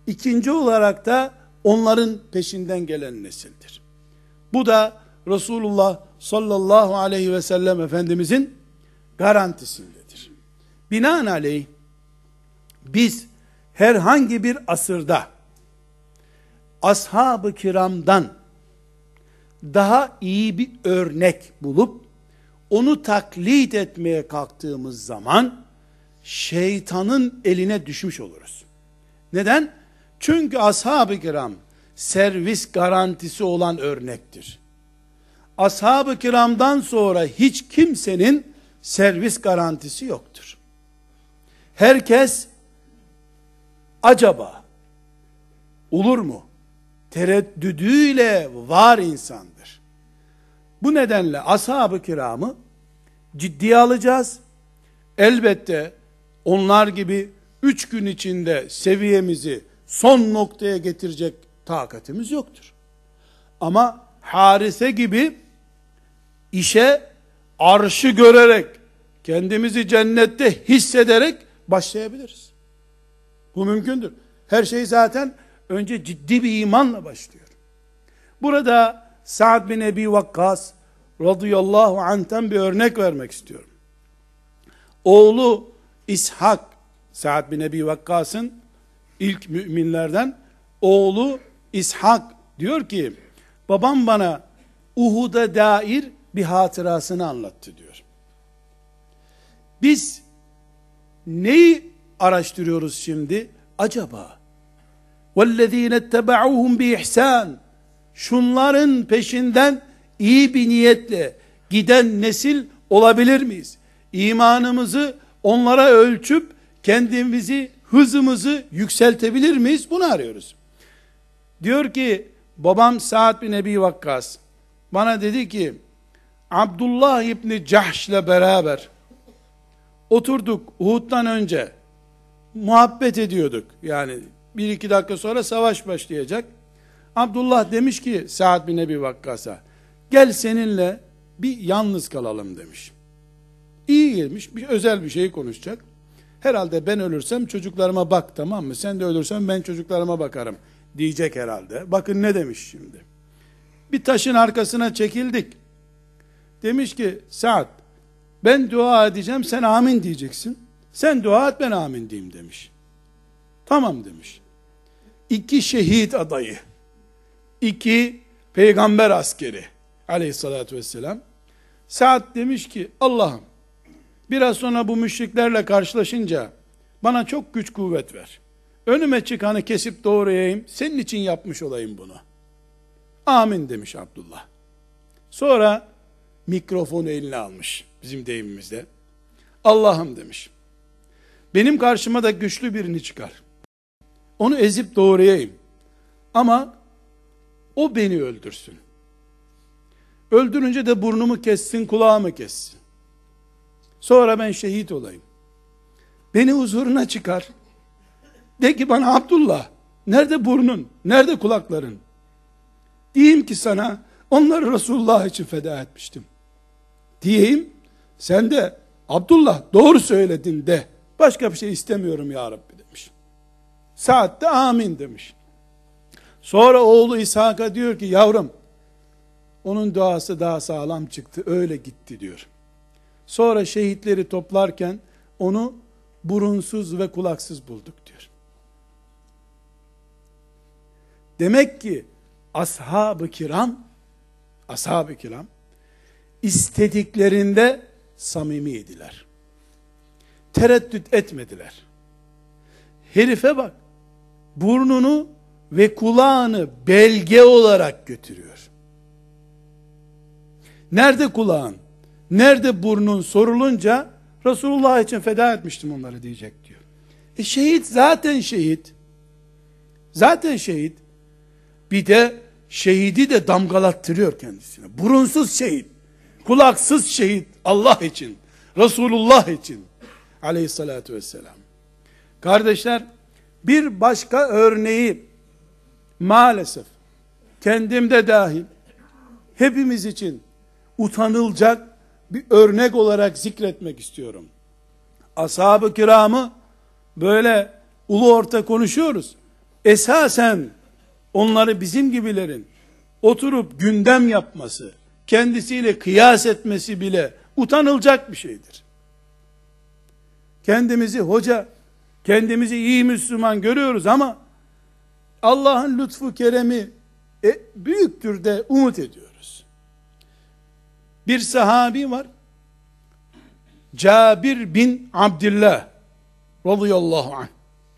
İkinci olarak da onların peşinden gelen nesildir. Bu da Resulullah sallallahu aleyhi ve sellem Efendimizin garantisindedir. Binaenaleyh biz herhangi bir asırda ashab-ı kiramdan daha iyi bir örnek bulup onu taklit etmeye kalktığımız zaman şeytanın eline düşmüş oluruz. Neden? Çünkü ashab-ı kiram servis garantisi olan örnektir. Ashab-ı kiramdan sonra hiç kimsenin servis garantisi yoktur. Herkes acaba olur mu tereddüdüyle var insandır. Bu nedenle ashab-ı kiramı ciddiye alacağız. Elbette onlar gibi üç gün içinde seviyemizi son noktaya getirecek takatimiz yoktur. Ama Harise gibi işe arşı görerek, kendimizi cennette hissederek başlayabiliriz. Bu mümkündür. Her şey zaten önce ciddi bir imanla başlıyor. Burada Sa'd bin Ebi Vakkas radıyallahu anh'tan bir örnek vermek istiyorum. Oğlu İshak, Sa'd bin Ebi Vakkas'ın ilk müminlerden oğlu İshak diyor ki, babam bana Uhud'a dair bir hatırasını anlattı diyor. Biz neyi araştırıyoruz şimdi? Acaba وَالَّذ۪ينَ اتَّبَعُوهُمْ بِإِحْسَانٍ şunların peşinden iyi bir niyetle giden nesil olabilir miyiz? İmanımızı onlara ölçüp kendimizi, hızımızı yükseltebilir miyiz? Bunu arıyoruz. Diyor ki babam Sa'd bin Ebi Vakkas bana dedi ki, Abdullah İbni Cahş'le beraber oturduk Uhud'dan önce, muhabbet ediyorduk. Yani bir iki dakika sonra savaş başlayacak. Abdullah demiş ki Sa'd bin Ebi Vakkas'a, gel seninle bir yalnız kalalım demiş. İyi gelmiş, bir özel bir şey konuşacak. Herhalde ben ölürsem çocuklarıma bak, tamam mı? Sen de ölürsen ben çocuklarıma bakarım diyecek herhalde. Bakın ne demiş şimdi. Bir taşın arkasına çekildik. Demiş ki Sa'd, ben dua edeceğim, sen amin diyeceksin. Sen dua et, ben amin diyeyim demiş. Tamam demiş. İki şehit adayı, iki peygamber askeri aleyhissalatü vesselam. Sa'd demiş ki Allah'ım, biraz sonra bu müşriklerle karşılaşınca bana çok güç kuvvet ver. Önüme çıkanı kesip doğrayayım, senin için yapmış olayım bunu. Amin demiş Abdullah. Sonra mikrofonu eline almış bizim deyimimizde. Allah'ım demiş, benim karşıma da güçlü birini çıkar. Onu ezip doğrayayım. Ama o beni öldürsün. Öldürünce de burnumu kessin, kulağımı kessin. Sonra ben şehit olayım. Beni huzuruna çıkar. De ki bana Abdullah, nerede burnun, nerede kulakların? Diyeyim ki sana, onları Resulullah için feda etmiştim. Diyeyim, sen de Abdullah doğru söyledin de, başka bir şey istemiyorum ya Rabbi demiş. Sa'd de amin demiş. Sonra oğlu İshak'a diyor ki, yavrum, onun duası daha sağlam çıktı, öyle gitti diyor. Sonra şehitleri toplarken, onu burunsuz ve kulaksız bulduk diyor. Demek ki, ashab-ı kiram, ashab-ı kiram, istediklerinde samimiydiler. Tereddüt etmediler. Herife bak, burnunu ve kulağını belge olarak götürüyor. Nerede kulağın, nerede burnun sorulunca, Resulullah için feda etmiştim onları diyecek diyor. E şehit zaten şehit. Zaten şehit. Bir de şehidi de damgalattırıyor kendisine. Burunsuz şehit, kulaksız şehit, Allah için, Resulullah için aleyhissalatü vesselam. Kardeşler, bir başka örneği maalesef kendimde dahil hepimiz için utanılacak bir örnek olarak zikretmek istiyorum. Ashab-ı kiramı böyle ulu orta konuşuyoruz. esasen onları bizim gibilerin oturup gündem yapması, kendisiyle kıyas etmesi bile utanılacak bir şeydir. Kendimizi hoca, kendimizi iyi Müslüman görüyoruz ama Allah'ın lütfu keremi e, büyüktür de umut ediyoruz. Bir sahabi var, Cabir bin Abdullah radıyallahu anh.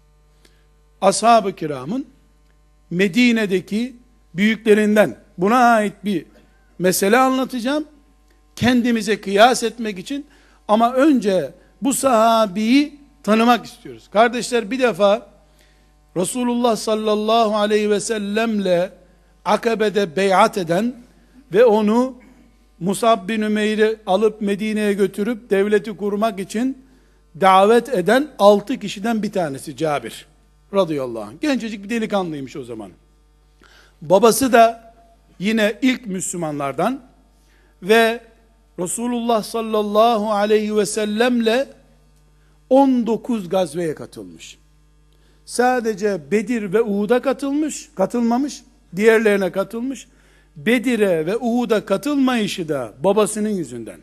Ashab-ı kiramın Medine'deki büyüklerinden. Buna ait bir mesele anlatacağım. Kendimize kıyas etmek için, ama önce bu sahabiyi tanımak istiyoruz. Kardeşler, bir defa Resulullah sallallahu aleyhi ve sellemle Akabe'de beyat eden ve onu Musab bin Ümeyr'i alıp Medine'ye götürüp devleti kurmak için davet eden altı kişiden bir tanesi Cabir radıyallahu anh. Gencecik bir delikanlıymış o zaman. Babası da yine ilk Müslümanlardan ve Resulullah sallallahu aleyhi ve sellemle on dokuz gazveye katılmış. Sadece Bedir ve Uhud'a katılmış, katılmamış, diğerlerine katılmış. Bedir'e ve Uhud'a katılmayışı da babasının yüzünden.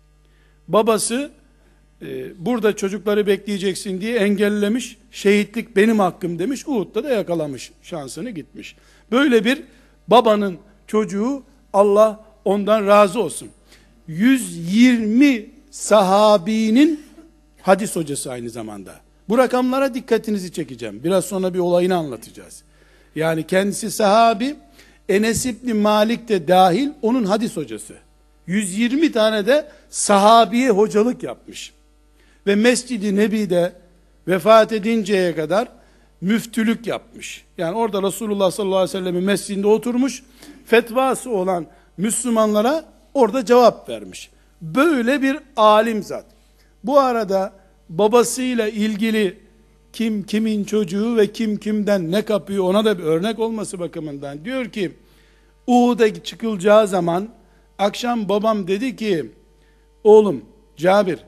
Babası e, burada çocukları bekleyeceksin diye engellemiş, şehitlik benim hakkım demiş, Uhud'da da yakalamış, şansını gitmiş. Böyle bir babanın çocuğu, Allah ondan razı olsun. yüz yirmi sahabinin hadis hocası aynı zamanda. Bu rakamlara dikkatinizi çekeceğim. Biraz sonra bir olayını anlatacağız. Yani kendisi sahabi, Enes İbni Malik de dahil onun hadis hocası. yüz yirmi tane de sahabiye hocalık yapmış. Ve Mescid-i Nebi'de vefat edinceye kadar müftülük yapmış. Yani orada Resulullah sallallahu aleyhi ve sellem'in mescidinde oturmuş, fetvası olan Müslümanlara orada cevap vermiş. Böyle bir alim zat. Bu arada babasıyla ilgili kim kimin çocuğu ve kim kimden ne kapıyor, ona da bir örnek olması bakımından diyor ki, Uhud'a çıkılacağı zaman akşam babam dedi ki, oğlum Cabir,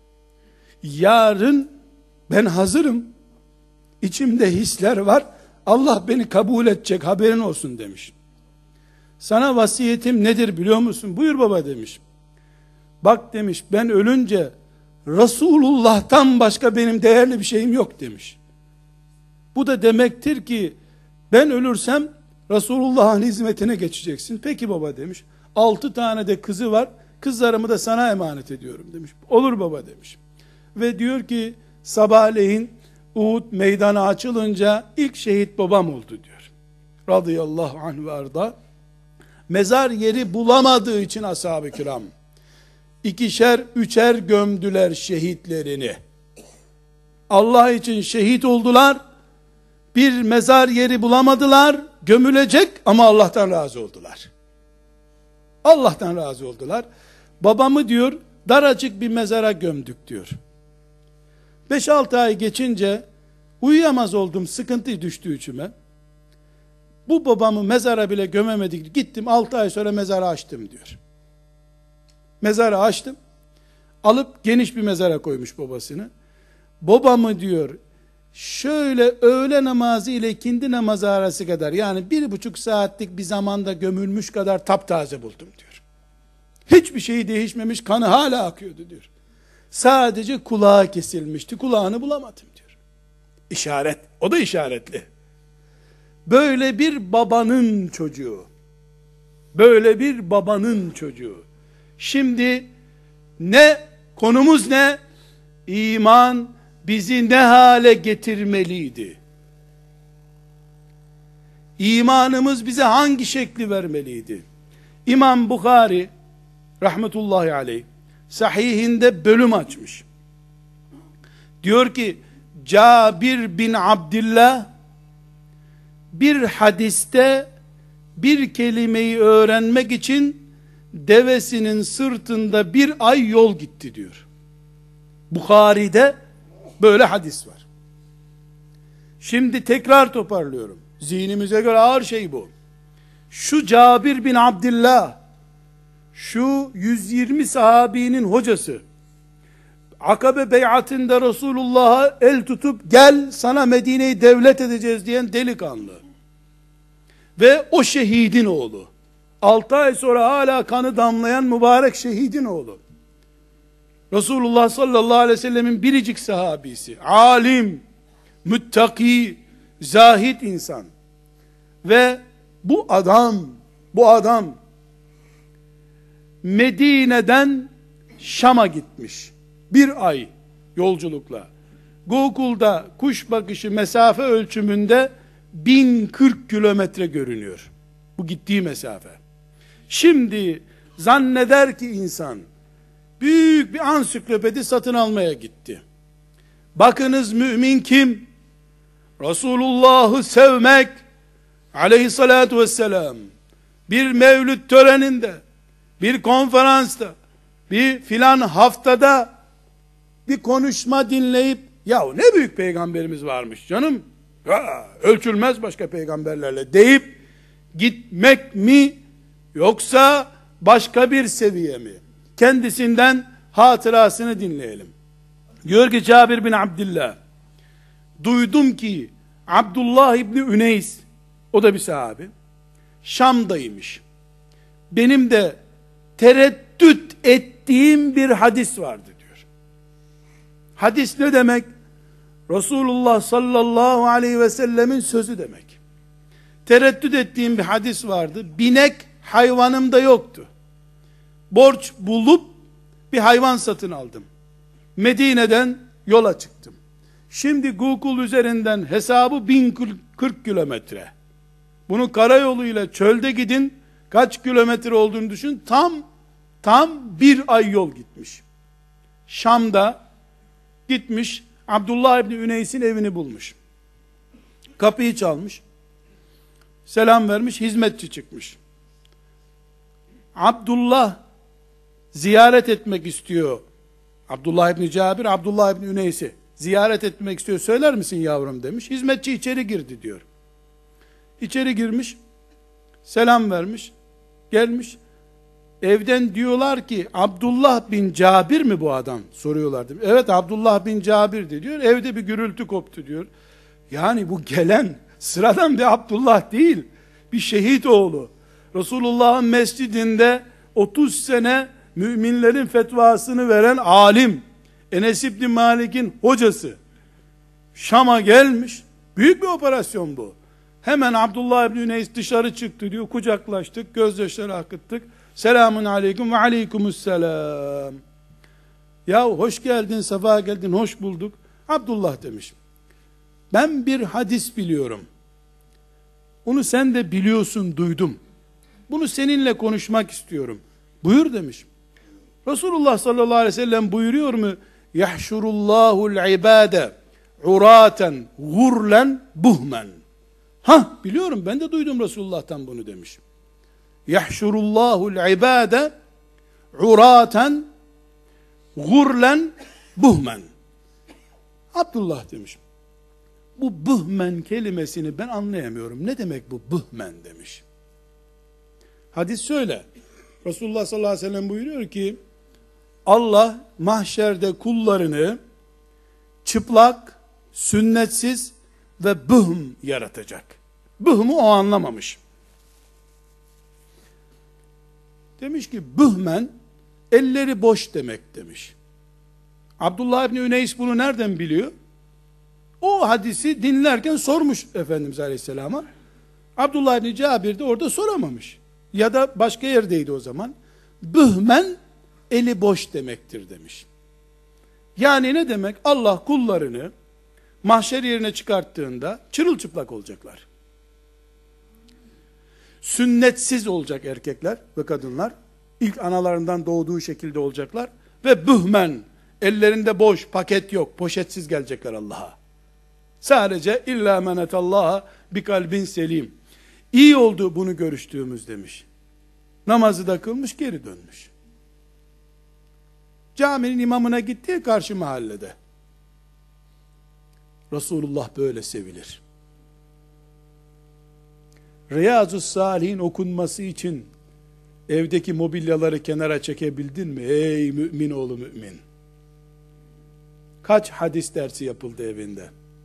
yarın ben hazırım, içimde hisler var, Allah beni kabul edecek, haberin olsun demiş. Sana vasiyetim nedir biliyor musun? Buyur baba demiş. Bak demiş, ben ölünce Resulullah'tan başka benim değerli bir şeyim yok demiş. Bu da demektir ki ben ölürsem Resulullah'ın hizmetine geçeceksin. Peki baba demiş. Altı tane de kızı var. Kızlarımı da sana emanet ediyorum demiş. Olur baba demiş. Ve diyor ki sabahleyin Uhud meydanı açılınca ilk şehit babam oldu diyor. Radıyallahu anh ve arda. Mezar yeri bulamadığı için ashab-ı kiram İkişer, üçer gömdüler şehitlerini. Allah için şehit oldular. Bir mezar yeri bulamadılar. Gömülecek ama Allah'tan razı oldular. Allah'tan razı oldular. Babamı diyor, daracık bir mezara gömdük diyor. Beş altı ay geçince uyuyamaz oldum, sıkıntı düştü içime. Bu babamı mezara bile gömemedik. Gittim altı ay sonra mezarı açtım diyor. Mezarı açtım. Alıp geniş bir mezara koymuş babasını. Babamı diyor, şöyle öğle namazı ile ikindi namazı arası kadar, yani bir buçuk saatlik bir zamanda gömülmüş kadar taptaze buldum diyor. Hiçbir şey değişmemiş, kanı hala akıyordu diyor. Sadece kulağı kesilmişti, kulağını bulamadım diyor. İşaret, o da işaretli. Böyle bir babanın çocuğu, böyle bir babanın çocuğu. Şimdi ne, konumuz ne? İman bizi ne hale getirmeliydi? İmanımız bize hangi şekli vermeliydi? İmam Bukhari rahmetullahi aleyh sahihinde bölüm açmış. Diyor ki Cabir bin Abdullah bir hadiste bir kelimeyi öğrenmek için devesinin sırtında bir ay yol gitti diyor. Bukhari'de böyle hadis var. Şimdi tekrar toparlıyorum. Zihnimize göre ağır şey bu. Şu Cabir bin Abdullah, şu yüz yirmi sahabinin hocası, Akabe beyatinde Resulullah'a el tutup gel sana Medine'yi devlet edeceğiz diyen delikanlı. Ve o şehidin oğlu. altı ay sonra hala kanı damlayan mübarek şehidin oğlu. Resulullah sallallahu aleyhi ve sellemin biricik sahabisi. Alim, müttaki, zahid insan. Ve bu adam, bu adam Medine'den Şam'a gitmiş. Bir ay yolculukla. Google'da kuş bakışı mesafe ölçümünde bin kırk kilometre görünüyor. Bu gittiği mesafe. Şimdi zanneder ki insan büyük bir ansiklopedi satın almaya gitti. Bakınız mümin kim? Resulullah'ı sevmek, aleyhissalatu vesselam, bir mevlüt töreninde, bir konferansta, bir filan haftada bir konuşma dinleyip, ya ne büyük peygamberimiz varmış canım, ya, ölçülmez başka peygamberlerle deyip gitmek mi, yoksa başka bir seviye mi? Kendisinden hatırasını dinleyelim. Diyor ki Cabir bin Abdullah, duydum ki Abdullah İbni Üneys, o da bir sahabi, Şam'daymış. Benim de tereddüt ettiğim bir hadis vardı diyor. Hadis ne demek? Resulullah sallallahu aleyhi ve sellemin sözü demek. Tereddüt ettiğim bir hadis vardı. Binek hayvanımda yoktu. Borç bulup bir hayvan satın aldım. Medine'den yola çıktım. Şimdi Google üzerinden hesabı bin kırk kilometre. Bunu karayoluyla çölde gidin, kaç kilometre olduğunu düşün. Tam tam bir ay yol gitmiş. Şam'da gitmiş, Abdullah İbni Üneys'in evini bulmuş. Kapıyı çalmış. Selam vermiş, hizmetçi çıkmış. Abdullah ziyaret etmek istiyor. Abdullah İbni Cabir, Abdullah İbni Üneys'i ziyaret etmek istiyor. Söyler misin yavrum demiş. Hizmetçi içeri girdi diyor. İçeri girmiş. Selam vermiş. Gelmiş. Evden diyorlar ki Abdullah bin Cabir mi bu adam? Soruyorlar. Değil mi? Evet, Abdullah bin Cabir diyor. Evde bir gürültü koptu diyor. Yani bu gelen sıradan bir Abdullah değil. Bir şehit oğlu. Resulullah'ın mescidinde otuz sene müminlerin fetvasını veren alim. Enes İbni Malik'in hocası. Şam'a gelmiş. Büyük bir operasyon bu. Hemen Abdullah İbni Üneys dışarı çıktı diyor. Kucaklaştık, gözyaşları akıttık. Selamun aleyküm ve aleykümüsselam. Ya hoş geldin, sefa geldin, hoş bulduk. Abdullah demiş. Ben bir hadis biliyorum. Onu sen de biliyorsun, duydum. Bunu seninle konuşmak istiyorum. Buyur demiş. Resulullah sallallahu aleyhi ve sellem buyuruyor mu? Yahşurullahul ibade uraten gurlen buhmen. Ha biliyorum, ben de duydum Resulullah'tan bunu demiş. Yahşurullahul ibade uraten gurlen buhmen. Abdullah demiş. Bu buhmen kelimesini ben anlayamıyorum. Ne demek bu buhmen demiş. Hadis şöyle. Resulullah sallallahu aleyhi ve sellem buyuruyor ki Allah mahşerde kullarını çıplak, sünnetsiz ve buhm yaratacak. Buhmu o anlamamış. Demiş ki buhmen elleri boş demek demiş. Abdullah İbni Üneys bunu nereden biliyor? O hadisi dinlerken sormuş Efendimiz Aleyhisselam'a. Abdullah İbni Cabir de orada soramamış. Ya da başka yerdeydi o zaman. Buhmen eli boş demektir demiş. Yani ne demek? Allah kullarını mahşer yerine çıkarttığında çırılçıplak olacaklar. Sünnetsiz olacak erkekler ve kadınlar. İlk analarından doğduğu şekilde olacaklar. Ve buhmen, ellerinde boş, paket yok, poşetsiz gelecekler Allah'a. Sadece illa menetallaha bi kalbin selim. İyi oldu bunu görüştüğümüz demiş. Namazı da kılmış, geri dönmüş. Caminin imamına gitti karşı mahallede. Resulullah böyle sevilir. Riyazu Salihin okunması için evdeki mobilyaları kenara çekebildin mi? Ey mümin oğlu mümin. kaç hadis dersi yapıldı evinde?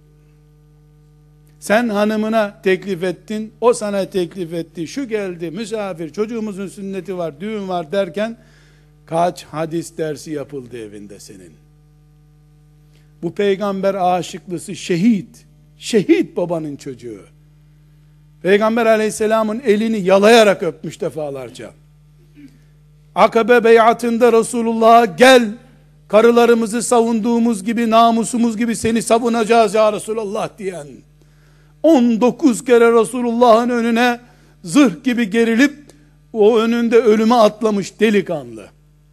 Sen hanımına teklif ettin, o sana teklif etti, şu geldi, misafir, çocuğumuzun sünneti var, düğün var derken, kaç hadis dersi yapıldı evinde senin? Bu peygamber aşıklısı şehit, şehit babanın çocuğu. Peygamber aleyhisselamın elini yalayarak öpmüş defalarca. Akabe beyatında Resulullah'a gel, karılarımızı savunduğumuz gibi, namusumuz gibi seni savunacağız ya Resulullah diyen, on dokuz kere Resulullah'ın önüne zırh gibi gerilip, o önünde ölüme atlamış delikanlı.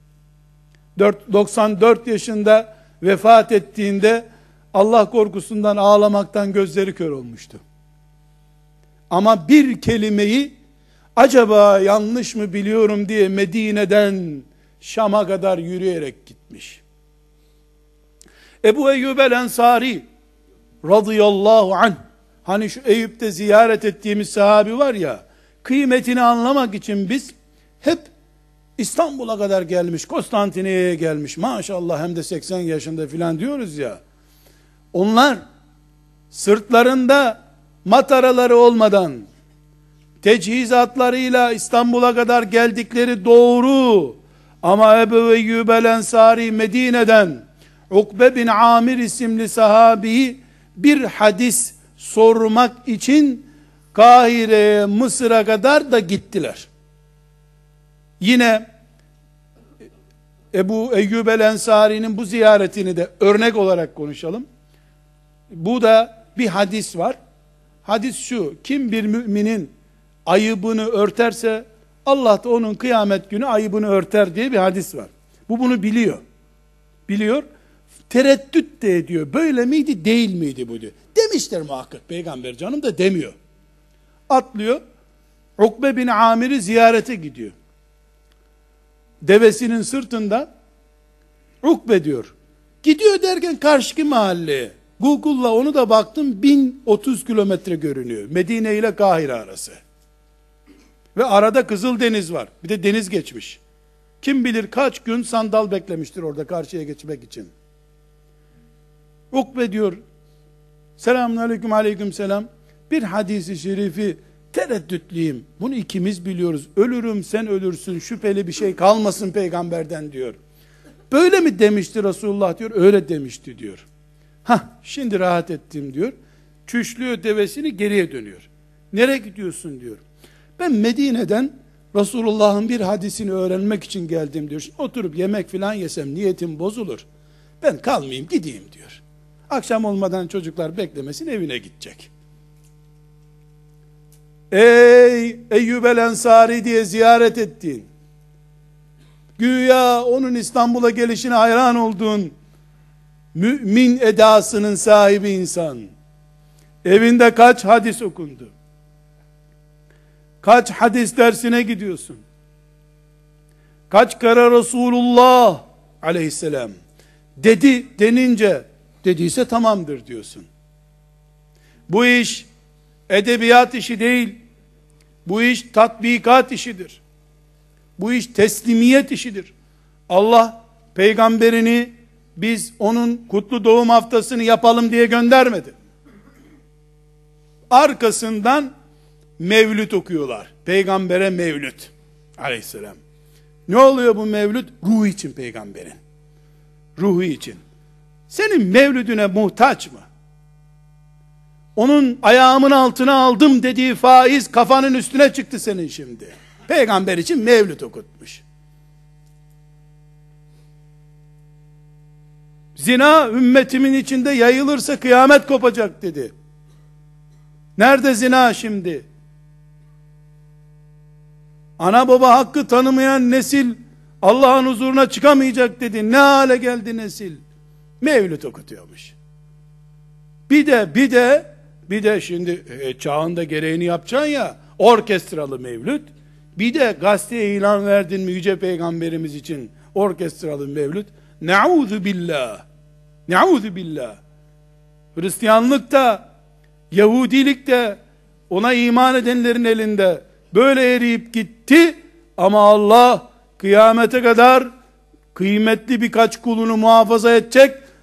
doksan dört yaşında vefat ettiğinde, Allah korkusundan ağlamaktan gözleri kör olmuştu. Ama bir kelimeyi, acaba yanlış mı biliyorum diye Medine'den Şam'a kadar yürüyerek gitmiş. Ebu Eyyub el-Ensari radıyallahu anh, hani şu Eyüp'te ziyaret ettiğimiz sahabi var ya, kıymetini anlamak için biz hep İstanbul'a kadar gelmiş, Konstantiniyye'ye gelmiş, maşallah hem de seksen yaşında filan diyoruz ya. Onlar sırtlarında mataraları olmadan teçhizatlarıyla İstanbul'a kadar geldikleri doğru. Ama Ebu Eyyub el-Ensari Medine'den Ukbe bin Amir isimli sahabeyi bir hadis sormak için Kahire'ye, Mısır'a kadar da gittiler. Yine Ebu Eyyub el-Ensari'nin bu ziyaretini de örnek olarak konuşalım. Bu da bir hadis var. Hadis şu: kim bir müminin ayıbını örterse Allah da onun kıyamet günü ayıbını örter diye bir hadis var. Bu bunu biliyor. Biliyor. Tereddüt de ediyor. Böyle miydi, değil miydi bu diyor. Demişler muhakkak peygamber canım da demiyor. Atlıyor. Ukbe bin Amir'i ziyarete gidiyor. Devesinin sırtında Ukbe diyor. Gidiyor derken karşıki mahalleye. Google'la onu da baktım, bin otuz kilometre görünüyor. Medine ile Kahire arası. Ve arada Kızıldeniz var. Bir de deniz geçmiş. Kim bilir kaç gün sandal beklemiştir orada karşıya geçmek için. Ukbe diyor, selamun aleyküm, aleyküm selam. Bir hadisi şerifi tereddütlüyüm. Bunu ikimiz biliyoruz. Ölürüm, sen ölürsün, şüpheli bir şey kalmasın peygamberden diyor. Böyle mi demişti Resulullah diyor. Öyle demişti diyor. Hah, şimdi rahat ettim diyor. Çüşlüyor devesini, geriye dönüyor. Nereye gidiyorsun diyor. Ben Medine'den Resulullah'ın bir hadisini öğrenmek için geldim diyor. Şimdi oturup yemek filan yesem niyetim bozulur. Ben kalmayayım, gideyim diyor. Akşam olmadan çocuklar beklemesin, evine gidecek. Ey Eyyub el-Ensari diye ziyaret ettiğin, güya onun İstanbul'a gelişine hayran olduğun mümin edasının sahibi insan, evinde kaç hadis okundu? Kaç hadis dersine gidiyorsun? Kaç kere Resulullah aleyhisselam dedi denince, dediyse tamamdır diyorsun. Bu iş edebiyat işi değil, bu iş tatbikat işidir. Bu iş teslimiyet işidir. Allah peygamberini biz onun kutlu doğum haftasını yapalım diye göndermedi. Arkasından mevlüt okuyorlar. Peygambere mevlüt aleyhisselam. Ne oluyor bu mevlüt? Ruhu için peygamberin. Ruhu için. Senin mevlüdüne muhtaç mı? Onun ayağımın altına aldım dediği faiz kafanın üstüne çıktı senin şimdi. Peygamber için mevlüt okutmuş. Zina ümmetimin içinde yayılırsa kıyamet kopacak dedi. Nerede zina şimdi? Ana baba hakkı tanımayan nesil Allah'ın huzuruna çıkamayacak dedi. Ne hale geldi nesil? Mevlüt okutuyormuş. Bir de bir de bir de şimdi e, çağında gereğini yapacaksın ya, orkestralı mevlüt. Bir de gazeteye ilan verdin mi yüce peygamberimiz için orkestralı mevlüt. Ne'udhu billah. Ne'udhu billah. Hristiyanlıkta, Yahudilikte, ona iman edenlerin elinde böyle eriyip gitti ama Allah kıyamete kadar kıymetli birkaç kulunu muhafaza edecek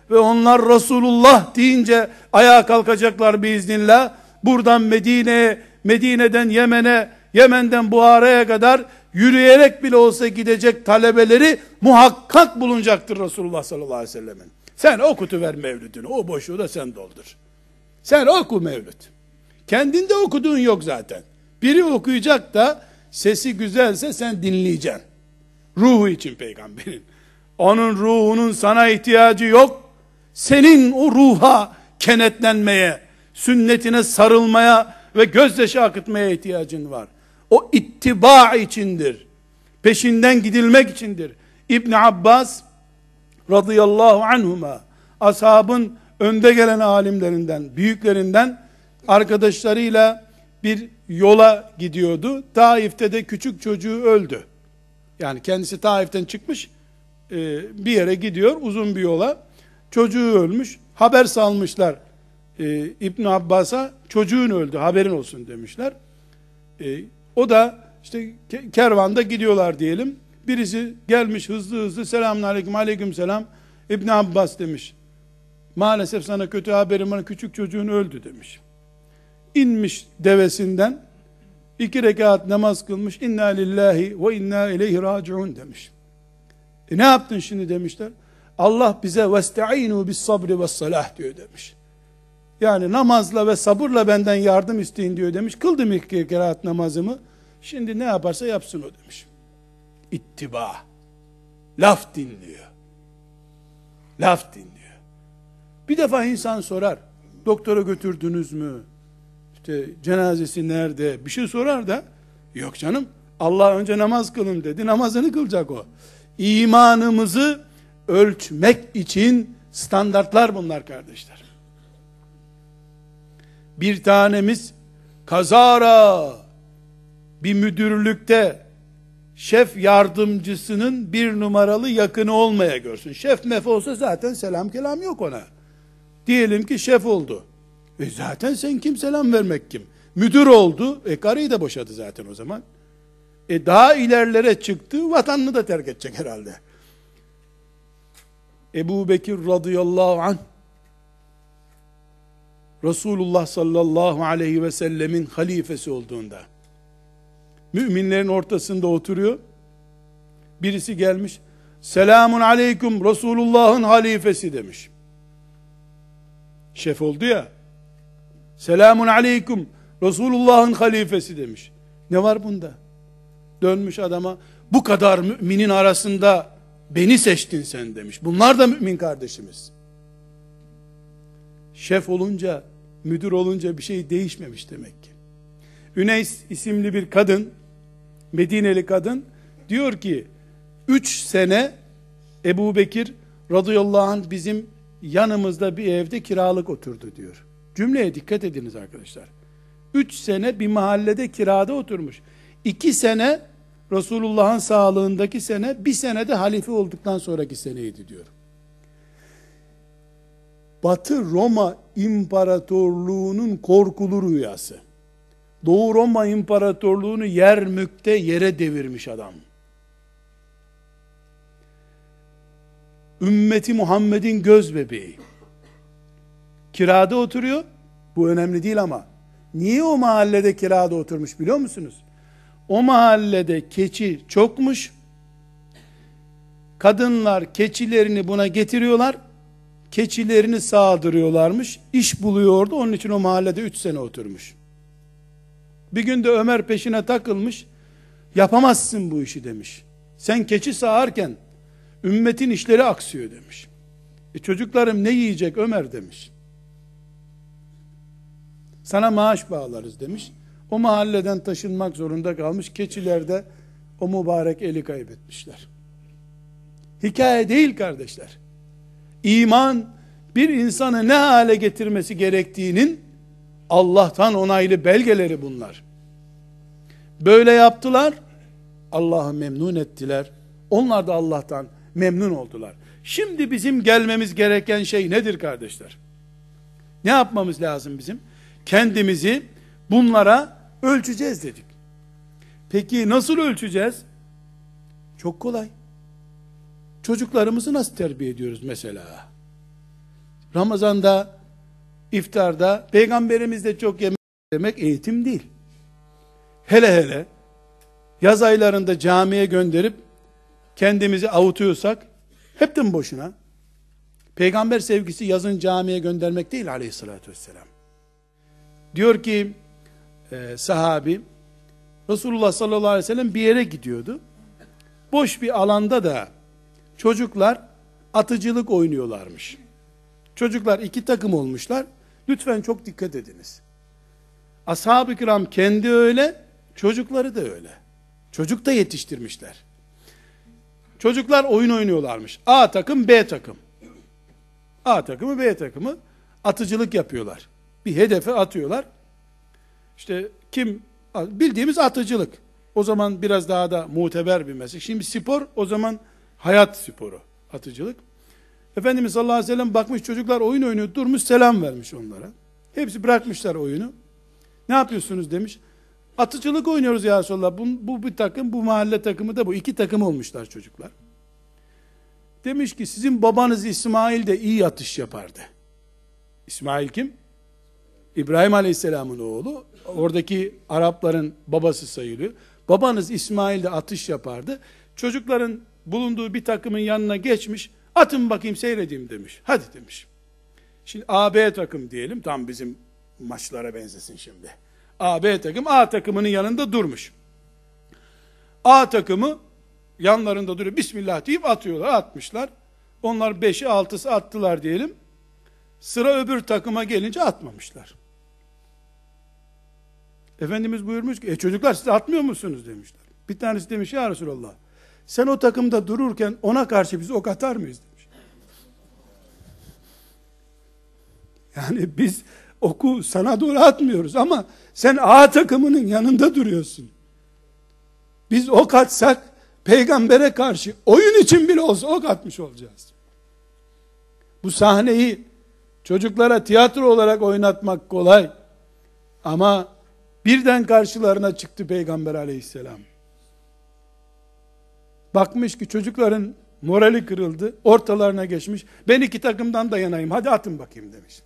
ve onlar Resulullah deyince ayağa kalkacaklar biiznillah. Buradan Medine'ye, Medine'den Yemen'e, Yemen'den Buhara'ya kadar yürüyerek bile olsa gidecek talebeleri muhakkak bulunacaktır Resulullah sallallahu aleyhi ve sellemin. Sen okutuver mevlüdünü, o boşluğu da sen doldur. Sen oku mevlüt. Kendinde okuduğun yok zaten. Biri okuyacak da sesi güzelse sen dinleyeceksin. Ruhu için peygamberin. Onun ruhunun sana ihtiyacı yok. Senin o ruha kenetlenmeye, sünnetine sarılmaya ve gözyaşı akıtmaya ihtiyacın var. O ittiba içindir. Peşinden gidilmek içindir. İbn Abbas radıyallahu anhuma, ashabın önde gelen alimlerinden, büyüklerinden, arkadaşlarıyla bir yola gidiyordu. Taif'te de küçük çocuğu öldü. Yani kendisi Taif'ten çıkmış, bir yere gidiyor, uzun bir yola. Çocuğu ölmüş. Haber salmışlar e, İbn Abbas'a, çocuğun öldü, haberin olsun demişler. E, o da işte kervanda gidiyorlar diyelim. Birisi gelmiş hızlı hızlı, selamünaleyküm, aleykümselam. İbn Abbas demiş, maalesef sana kötü haberim var, küçük çocuğun öldü demiş. İnmiş devesinden, iki rekat namaz kılmış, inna lillahi ve inna ileyhi raciun demiş. E ne yaptın şimdi demişler. Allah bize vesta'inu bis sabri ve salah diyor demiş. Yani namazla ve sabırla benden yardım isteyin diyor demiş. Kıldım iki rekat namazımı. Şimdi ne yaparsa yapsın o demiş. İttiba. Laf dinliyor. Laf dinliyor. Bir defa insan sorar. Doktora götürdünüz mü? İşte cenazesi nerede? Bir şey sorar da yok canım. Allah önce namaz kılın dedi. Namazını kılacak o. İmanımızı ölçmek için standartlar bunlar kardeşler. Bir tanemiz kazara bir müdürlükte şef yardımcısının bir numaralı yakını olmaya görsün. Şef mef olsa zaten selam kelam yok ona. Diyelim ki şef oldu. E zaten sen kim, selam vermek kim? Müdür oldu. E karıyı da boşadı zaten o zaman. E daha ilerlere çıktı. Vatanını da terk edecek herhalde. Ebu Bekir radıyallahu anh, Resulullah sallallahu aleyhi ve sellemin halifesi olduğunda, müminlerin ortasında oturuyor. Birisi gelmiş, selamun aleyküm Resulullah'ın halifesi demiş. Şef oldu ya, selamun aleyküm Resulullah'ın halifesi demiş. Ne var bunda? Dönmüş adama, bu kadar müminin arasında beni seçtin sen demiş. Bunlar da mümin kardeşimiz. Şef olunca, müdür olunca bir şey değişmemiş demek ki. Üneys isimli bir kadın, Medineli kadın, diyor ki, üç sene Ebu Bekir radıyallahu anh bizim yanımızda bir evde kiralık oturdu diyor. Cümleye dikkat ediniz arkadaşlar. Üç sene bir mahallede kirada oturmuş. İki sene Resulullah'ın sağlığındaki sene, bir sene de halife olduktan sonraki seneydi diyor. Batı Roma İmparatorluğu'nun korkulu rüyası. Doğu Roma İmparatorluğu'nu yer mükte yere devirmiş adam. Ümmeti Muhammed'in göz bebeği. Kirada oturuyor. Bu önemli değil ama. Niye o mahallede kirada oturmuş biliyor musunuz? O mahallede keçi çokmuş. Kadınlar keçilerini buna getiriyorlar. Keçilerini sağdırıyorlarmış. İş buluyordu. Onun için o mahallede üç sene oturmuş. Bir gün de Ömer peşine takılmış. Yapamazsın bu işi demiş. Sen keçi sağarken ümmetin işleri aksıyor demiş. E çocuklarım ne yiyecek Ömer demiş. Sana maaş bağlarız demiş. O mahalleden taşınmak zorunda kalmış. Keçiler de o mübarek eli kaybetmişler. Hikaye değil kardeşler. İman bir insanı ne hale getirmesi gerektiğinin Allah'tan onaylı belgeleri bunlar. Böyle yaptılar. Allah'ı memnun ettiler. Onlar da Allah'tan memnun oldular. Şimdi bizim gelmemiz gereken şey nedir kardeşler? Ne yapmamız lazım bizim? Kendimizi bunlara ölçeceğiz dedik. Peki nasıl ölçeceğiz? Çok kolay. Çocuklarımızı nasıl terbiye ediyoruz mesela? Ramazan'da, iftarda, Peygamberimiz de çok yemek demek eğitim değil. Hele hele yaz aylarında camiye gönderip kendimizi avutuyorsak hepten boşuna. Peygamber sevgisi yazın camiye göndermek değil aleyhissalatü vesselam. Diyor ki e, sahabi, Resulullah sallallahu aleyhi ve sellem bir yere gidiyordu. Boş bir alanda da çocuklar atıcılık oynuyorlarmış. Çocuklar iki takım olmuşlar. Lütfen çok dikkat ediniz. Ashab-ı kiram kendi öyle, çocukları da öyle. Çocuk da yetiştirmişler. Çocuklar oyun oynuyorlarmış. A takım, B takım. A takımı, B takımı atıcılık yapıyorlar. Bir hedefe atıyorlar. İşte kim, bildiğimiz atıcılık. O zaman biraz daha da muteber bir meslek. Şimdi spor, o zaman hayat sporu, atıcılık. Efendimiz sallallahu aleyhi ve sellem bakmış çocuklar oyun oynuyor, durmuş selam vermiş onlara. Hepsi bırakmışlar oyunu. Ne yapıyorsunuz demiş. Atıcılık oynuyoruz ya Resulallah. Bu, bu bir takım, bu mahalle takımı da bu. İki takım olmuşlar çocuklar. Demiş ki sizin babanız İsmail de iyi atış yapardı. İsmail kim? İbrahim Aleyhisselam'ın oğlu. Oradaki Arapların babası sayılıyor. Babanız İsmail de atış yapardı. Çocukların bulunduğu bir takımın yanına geçmiş. Atın bakayım seyredeyim demiş. Hadi demiş. Şimdi A B takım diyelim. Tam bizim maçlara benzesin şimdi. A B takım A takımının yanında durmuş. A takımı yanlarında duruyor. Bismillah deyip atıyorlar. Atmışlar. Onlar beşi altısı attılar diyelim. Sıra öbür takıma gelince atmamışlar. Efendimiz buyurmuş ki e çocuklar siz atmıyor musunuz demişler. Bir tanesi demiş ya Resulallah sen o takımda dururken ona karşı biz ok atar mıyız demiş. Yani biz oku sana doğru atmıyoruz ama sen A takımının yanında duruyorsun. Biz ok atsak peygambere karşı oyun için bile olsa ok atmış olacağız. Bu sahneyi çocuklara tiyatro olarak oynatmak kolay. Ama birden karşılarına çıktı Peygamber aleyhisselam. Bakmış ki çocukların morali kırıldı. Ortalarına geçmiş. Ben iki takımdan da yanayım. Hadi atın bakayım demiş.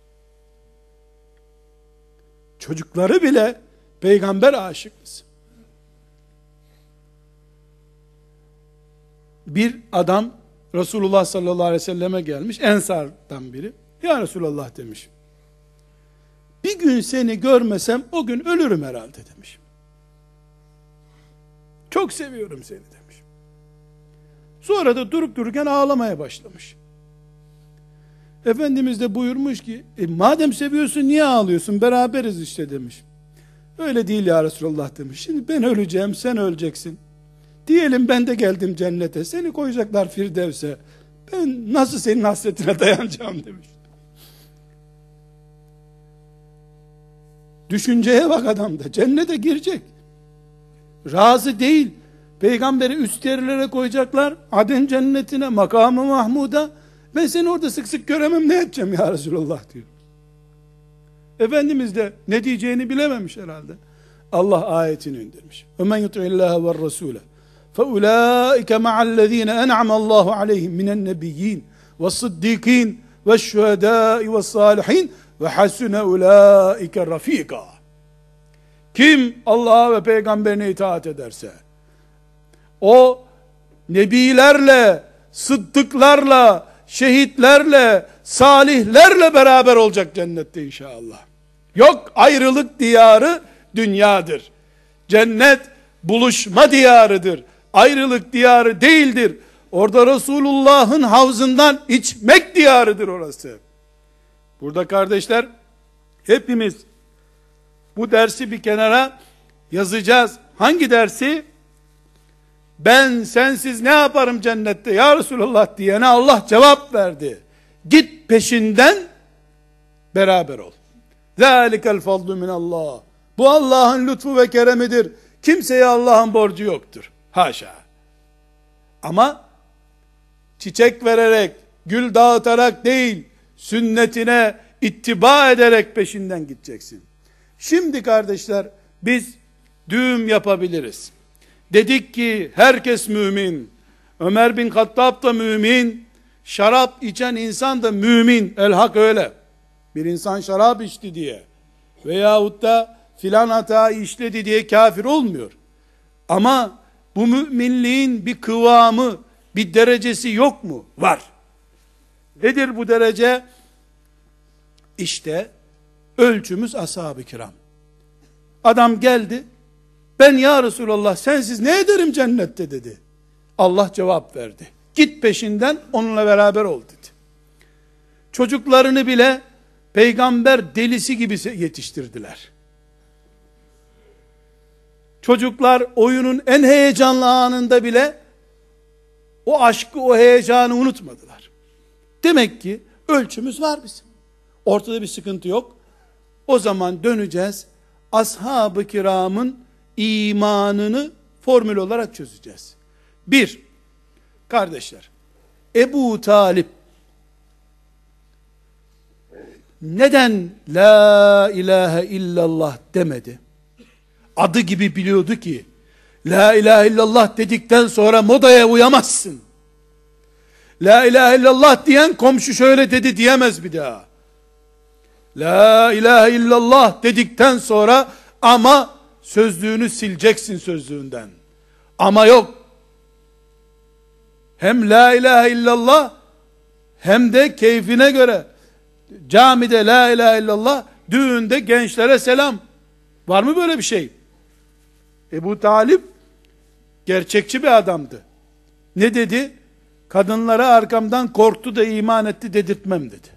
Çocukları bile peygamber aşıklısı. Bir adam Resulullah sallallahu aleyhi ve selleme gelmiş. Ensardan biri. Ya Resulullah demiş. Bir gün seni görmesem o gün ölürüm herhalde demiş. Çok seviyorum seni demiş. Sonra da durup dururken ağlamaya başlamış. Efendimiz de buyurmuş ki e, madem seviyorsun niye ağlıyorsun, beraberiz işte demiş. Öyle değil ya Resulullah demiş. Şimdi ben öleceğim, sen öleceksin. Diyelim ben de geldim cennete, seni koyacaklar Firdevs'e. Ben nasıl senin hasretine dayanacağım demiş. Düşünceye bak adamda. Cennete girecek. Razı değil. Peygamberi üst yerlere koyacaklar. Aden cennetine, makamı Mahmud'a. Ben seni orada sık sık göremem, ne edeceğim ya Resulullah diyor. Efendimiz de ne diyeceğini bilememiş herhalde. Allah ayetini indirmiş. وَمَنْ يُطْعِ اللّٰهَ وَالرَّسُولَ فَاُولَٰئِكَ مَعَ الَّذ۪ينَ اَنْعَمَ اللّٰهُ عَلَيْهِمْ مِنَ النَّبِيِّينَ وَالصِّدِّيقِينَ وَالشُّهَدَاءِ وَالصَّالِحِينَ وَحَسُنَ اُولَٰئِكَ رَف۪يقًا. Kim Allah'a ve peygamberine itaat ederse, o nebilerle, sıddıklarla, şehitlerle, salihlerle beraber olacak cennette inşallah. Yok ayrılık diyarı dünyadır. Cennet buluşma diyarıdır. Ayrılık diyarı değildir. Orada Resulullah'ın havzından içmek diyarıdır orası. Burada kardeşler, hepimiz bu dersi bir kenara yazacağız. Hangi dersi? Ben sensiz ne yaparım cennette ya Resulullah diyene Allah cevap verdi. Git peşinden, beraber ol. Zâlikel fadlu minallah. Bu Allah'ın lütfu ve keremidir. Kimseye Allah'ın borcu yoktur. Haşa. Ama çiçek vererek, gül dağıtarak değil, sünnetine ittiba ederek peşinden gideceksin. Şimdi kardeşler, biz düğüm yapabiliriz. Dedik ki herkes mümin. Ömer bin Hattab da mümin. şarap içen insan da mümin. El hak öyle. Bir insan şarap içti diye veyahut da filan hatayı işledi diye kafir olmuyor. Ama bu müminliğin bir kıvamı, bir derecesi yok mu? Var. Nedir bu derece? İşte ölçümüz ashab-ı kiram. Adam geldi, ben ya Resulallah sensiz ne ederim cennette dedi. Allah cevap verdi. Git peşinden, onunla beraber ol dedi. Çocuklarını bile peygamber delisi gibi yetiştirdiler. Çocuklar oyunun en heyecanlı anında bile o aşkı, o heyecanı unutmadılar. Demek ki ölçümüz var bizim. Ortada bir sıkıntı yok. O zaman döneceğiz. Ashab-ı kiramın imanını formül olarak çözeceğiz. Bir, kardeşler, Ebu Talip neden la ilahe illallah demedi? Adı gibi biliyordu ki, la ilahe illallah dedikten sonra modaya uyamazsın. La ilahe illallah diyen komşu şöyle dedi diyemez bir daha. La ilahe illallah dedikten sonra ama sözlüğünü sileceksin sözlüğünden. Ama yok. Hem la ilahe illallah hem de keyfine göre camide la ilahe illallah, düğünde gençlere selam. Var mı böyle bir şey? Ebu Talip gerçekçi bir adamdı. Ne dedi? Kadınlara arkamdan korktu da iman etti dedirtmem dedi.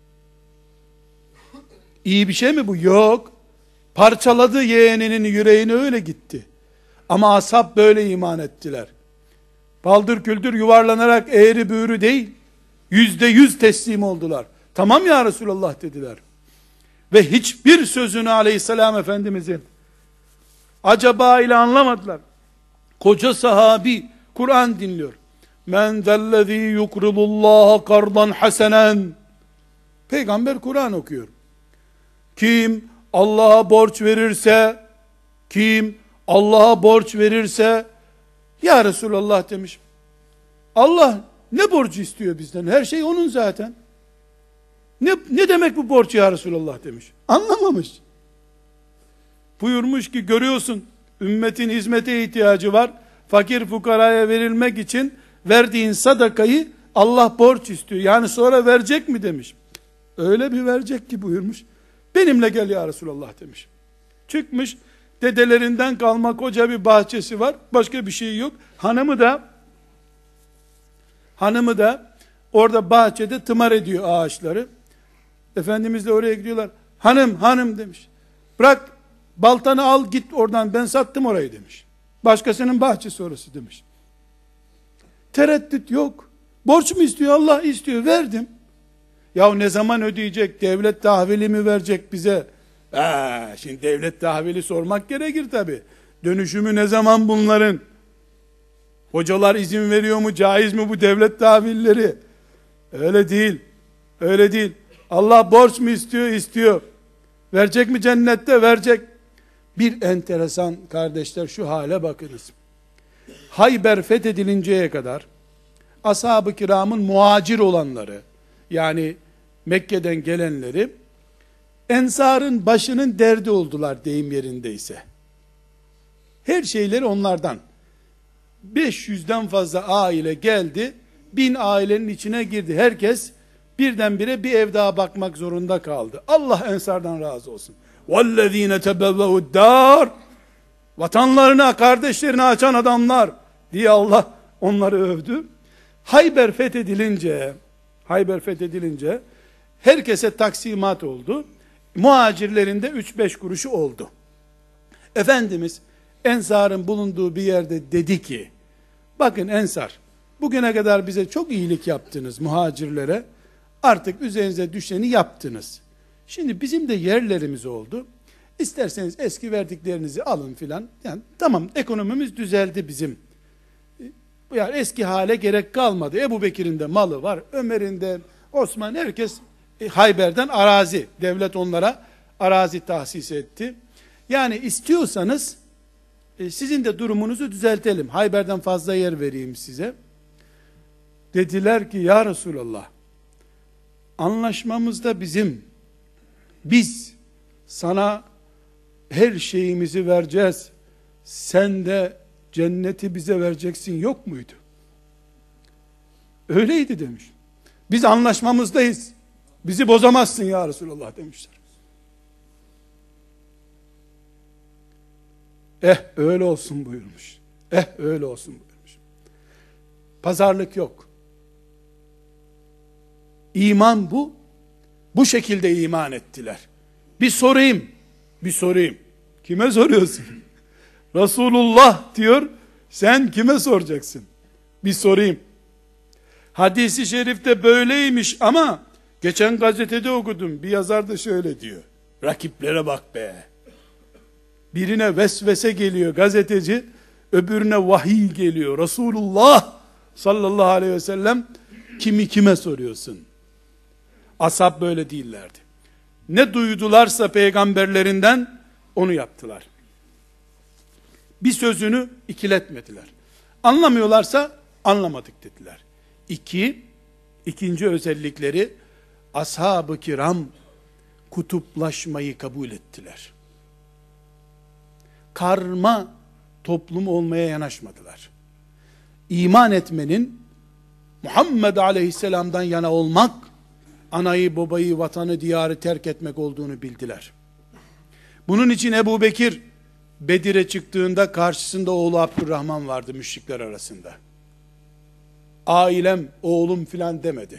İyi bir şey mi bu? Yok. Parçaladı yeğeninin yüreğini, öyle gitti. Ama ashab böyle iman ettiler. Baldır küldür yuvarlanarak eğri büğrü değil, yüzde yüz teslim oldular. Tamam ya Resulallah dediler. Ve hiçbir sözünü aleyhisselam Efendimizin acaba ile anlamadılar. Koca sahabi Kur'an dinliyor. Men zellezî yukridullâhe kardan hasenen. Peygamber Kur'an okuyor. Kim Allah'a borç verirse, kim Allah'a borç verirse, ya Resulallah demiş, Allah ne borcu istiyor bizden? Her şey onun zaten. Ne, ne demek bu borç ya Resulallah demiş. Anlamamış. Buyurmuş ki, görüyorsun ümmetin hizmete ihtiyacı var. Fakir fukaraya verilmek için verdiğin sadakayı Allah borç istiyor. Yani sonra verecek mi demiş. Öyle bir verecek ki buyurmuş. Benimle gel ya Resulallah demiş. Çıkmış, dedelerinden kalma koca bir bahçesi var. Başka bir şey yok. Hanımı da hanımı da orada bahçede tımar ediyor ağaçları. Efendimiz de oraya gidiyorlar. Hanım hanım demiş. Bırak baltanı, al git oradan, ben sattım orayı demiş. Başkasının bahçesi orası demiş. Tereddüt yok. Borç mu istiyor? Allah istiyor. Verdim. Ya ne zaman ödeyecek? Devlet tahvili mi verecek bize? Ee, şimdi devlet tahvili sormak gerekir tabi. Dönüşümü ne zaman bunların? Hocalar izin veriyor mu? Caiz mi bu devlet tahvilleri? Öyle değil. Öyle değil. Allah borç mu istiyor? İstiyor. Verecek mi cennette? Verecek. Bir enteresan kardeşler, şu hale bakınız. Hayber fethedilinceye kadar ashab-ı kiramın muhacir olanları, yani Mekke'den gelenleri, ensarın başının derdi oldular deyim yerindeyse. Her şeyleri onlardan. beş yüzden fazla aile geldi, bin ailenin içine girdi. Herkes birdenbire bir ev daha bakmak zorunda kaldı. Allah ensardan razı olsun. وَالَّذ۪ينَ تَبَوَّهُ الدَّارِ, vatanlarına, kardeşlerini açan adamlar diye Allah onları övdü. Hayber fethedilince, Hayber fethedilince herkese taksimat oldu. Muhacirlerin de üç beş kuruşu oldu. Efendimiz ensarın bulunduğu bir yerde dedi ki, bakın ensar, bugüne kadar bize çok iyilik yaptınız muhacirlere, artık üzerinize düşeni yaptınız. Şimdi bizim de yerlerimiz oldu. İsterseniz eski verdiklerinizi alın filan. Yani tamam, ekonomimiz düzeldi bizim. Yani eski hale gerek kalmadı. Ebu Bekir'in de malı var. Ömer'in de, Osman, herkes e, Hayber'den arazi. Devlet onlara arazi tahsis etti. Yani istiyorsanız e, sizin de durumunuzu düzeltelim. Hayber'den fazla yer vereyim size. Dediler ki ya Resulallah, anlaşmamızda bizim, biz sana her şeyimizi vereceğiz, sen de cenneti bize vereceksin yok muydu? Öyleydi demiş. Biz anlaşmamızdayız, bizi bozamazsın ya Resulallah demişler. Eh öyle olsun buyurmuş. Eh öyle olsun buyurmuş. Pazarlık yok. İman bu. Bu şekilde iman ettiler. Bir sorayım. Bir sorayım. Kime soruyorsun? Resulullah diyor. Sen kime soracaksın? Bir sorayım. Hadisi şerifte böyleymiş ama geçen gazetede okudum. Bir yazar da şöyle diyor. Rakiplere bak be. Birine vesvese geliyor gazeteci, öbürüne vahiy geliyor. Resulullah sallallahu aleyhi ve sellem kimi kime soruyorsun? Ashab böyle değillerdi. Ne duydularsa peygamberlerinden onu yaptılar. Bir sözünü ikiletmediler. Anlamıyorlarsa anlamadık dediler. İki, ikinci özellikleri, ashab-ı kiram kutuplaşmayı kabul ettiler. Karma toplum olmaya yanaşmadılar. İman etmenin Muhammed Aleyhisselam'dan yana olmak, anayı, babayı, vatanı, diyarı terk etmek olduğunu bildiler. Bunun için Ebu Bekir Bedir'e çıktığında karşısında oğlu Abdurrahman vardı müşrikler arasında. Ailem, oğlum filan demedi.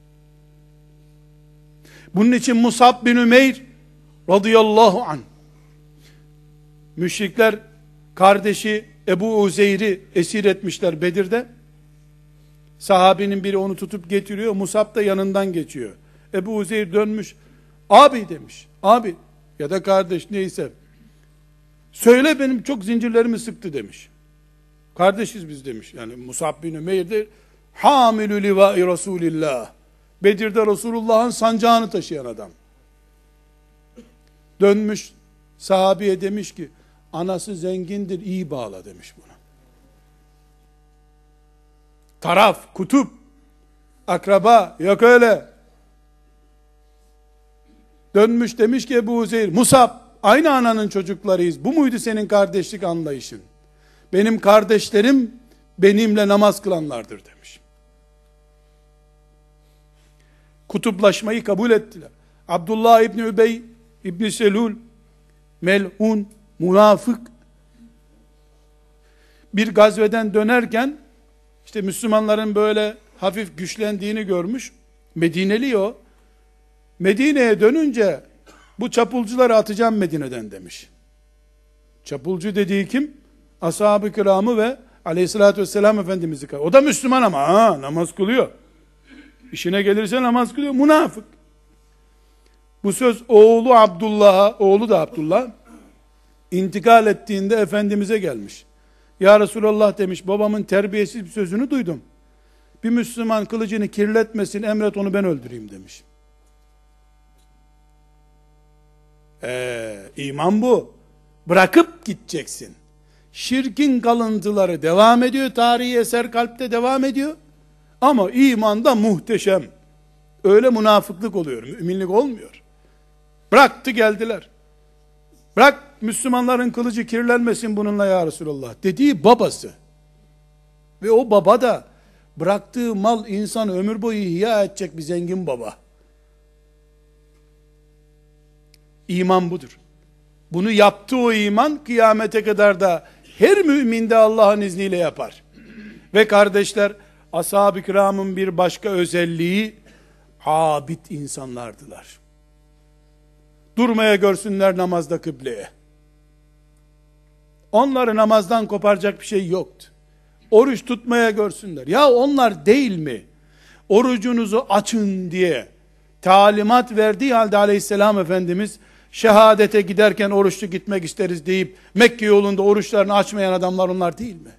Bunun için Musab bin Ümeyr radıyallahu anh, müşrikler kardeşi Ebu Uzeyr'i esir etmişler Bedir'de. Sahabinin biri onu tutup getiriyor. Musab da yanından geçiyor. Ebu Uzeyr dönmüş. Abi demiş. Abi ya da kardeş neyse. Söyle benim çok zincirlerimi sıktı demiş. Kardeşiz biz demiş. Yani Musab bin Ümeyr de hamilü livâi Resulillah. Bedir'de Resulullah'ın sancağını taşıyan adam. Dönmüş sahabeye demiş ki anası zengindir iyi bağla demiş buna. Taraf, kutup, akraba yok öyle. Dönmüş demiş ki Ebu Uzeyr, Musab aynı ananın çocuklarıyız. Bu muydu senin kardeşlik anlayışın? Benim kardeşlerim benimle namaz kılanlardır demiş. Kutuplaşmayı kabul ettiler. Abdullah İbni Übey İbni Selul mel'un, münafık bir gazveden dönerken işte Müslümanların böyle hafif güçlendiğini görmüş. Medineli o. Medine'ye dönünce bu çapulcuları atacağım Medine'den demiş. Çapulcu dediği kim? Ashab-ı kiramı ve aleyhissalatü vesselam Efendimiz'i. O da Müslüman ama ha, namaz kılıyor. İşine gelirse namaz kılıyor. Münafık. Bu söz oğlu Abdullah'a, oğlu da Abdullah intikal ettiğinde Efendimiz'e gelmiş. Ya Resulallah demiş, babamın terbiyesiz bir sözünü duydum. Bir Müslüman kılıcını kirletmesin, emret onu ben öldüreyim demiş. Ee, iman bu. Bırakıp gideceksin. Şirkin kalıntıları devam ediyor, tarihi eser kalpte devam ediyor. Ama imanda muhteşem. Öyle münafıklık oluyor, müminlik olmuyor. Bıraktı geldiler. Bırak Müslümanların kılıcı kirlenmesin bununla ya Resulallah dediği babası. Ve o baba da bıraktığı mal insan ömür boyu ihya edecek bir zengin baba. İman budur. Bunu yaptı o iman kıyamete kadar da her mümin de Allah'ın izniyle yapar. Ve kardeşler, ashab-ı kiramın bir başka özelliği abid insanlardılar. Durmaya görsünler namazda kıbleye. Onları namazdan koparacak bir şey yoktu. Oruç tutmaya görsünler. Ya onlar değil mi? Orucunuzu açın diye talimat verdiği halde aleyhisselam Efendimiz şehadete giderken oruçlu gitmek isteriz deyip Mekke yolunda oruçlarını açmayan adamlar onlar değil mi?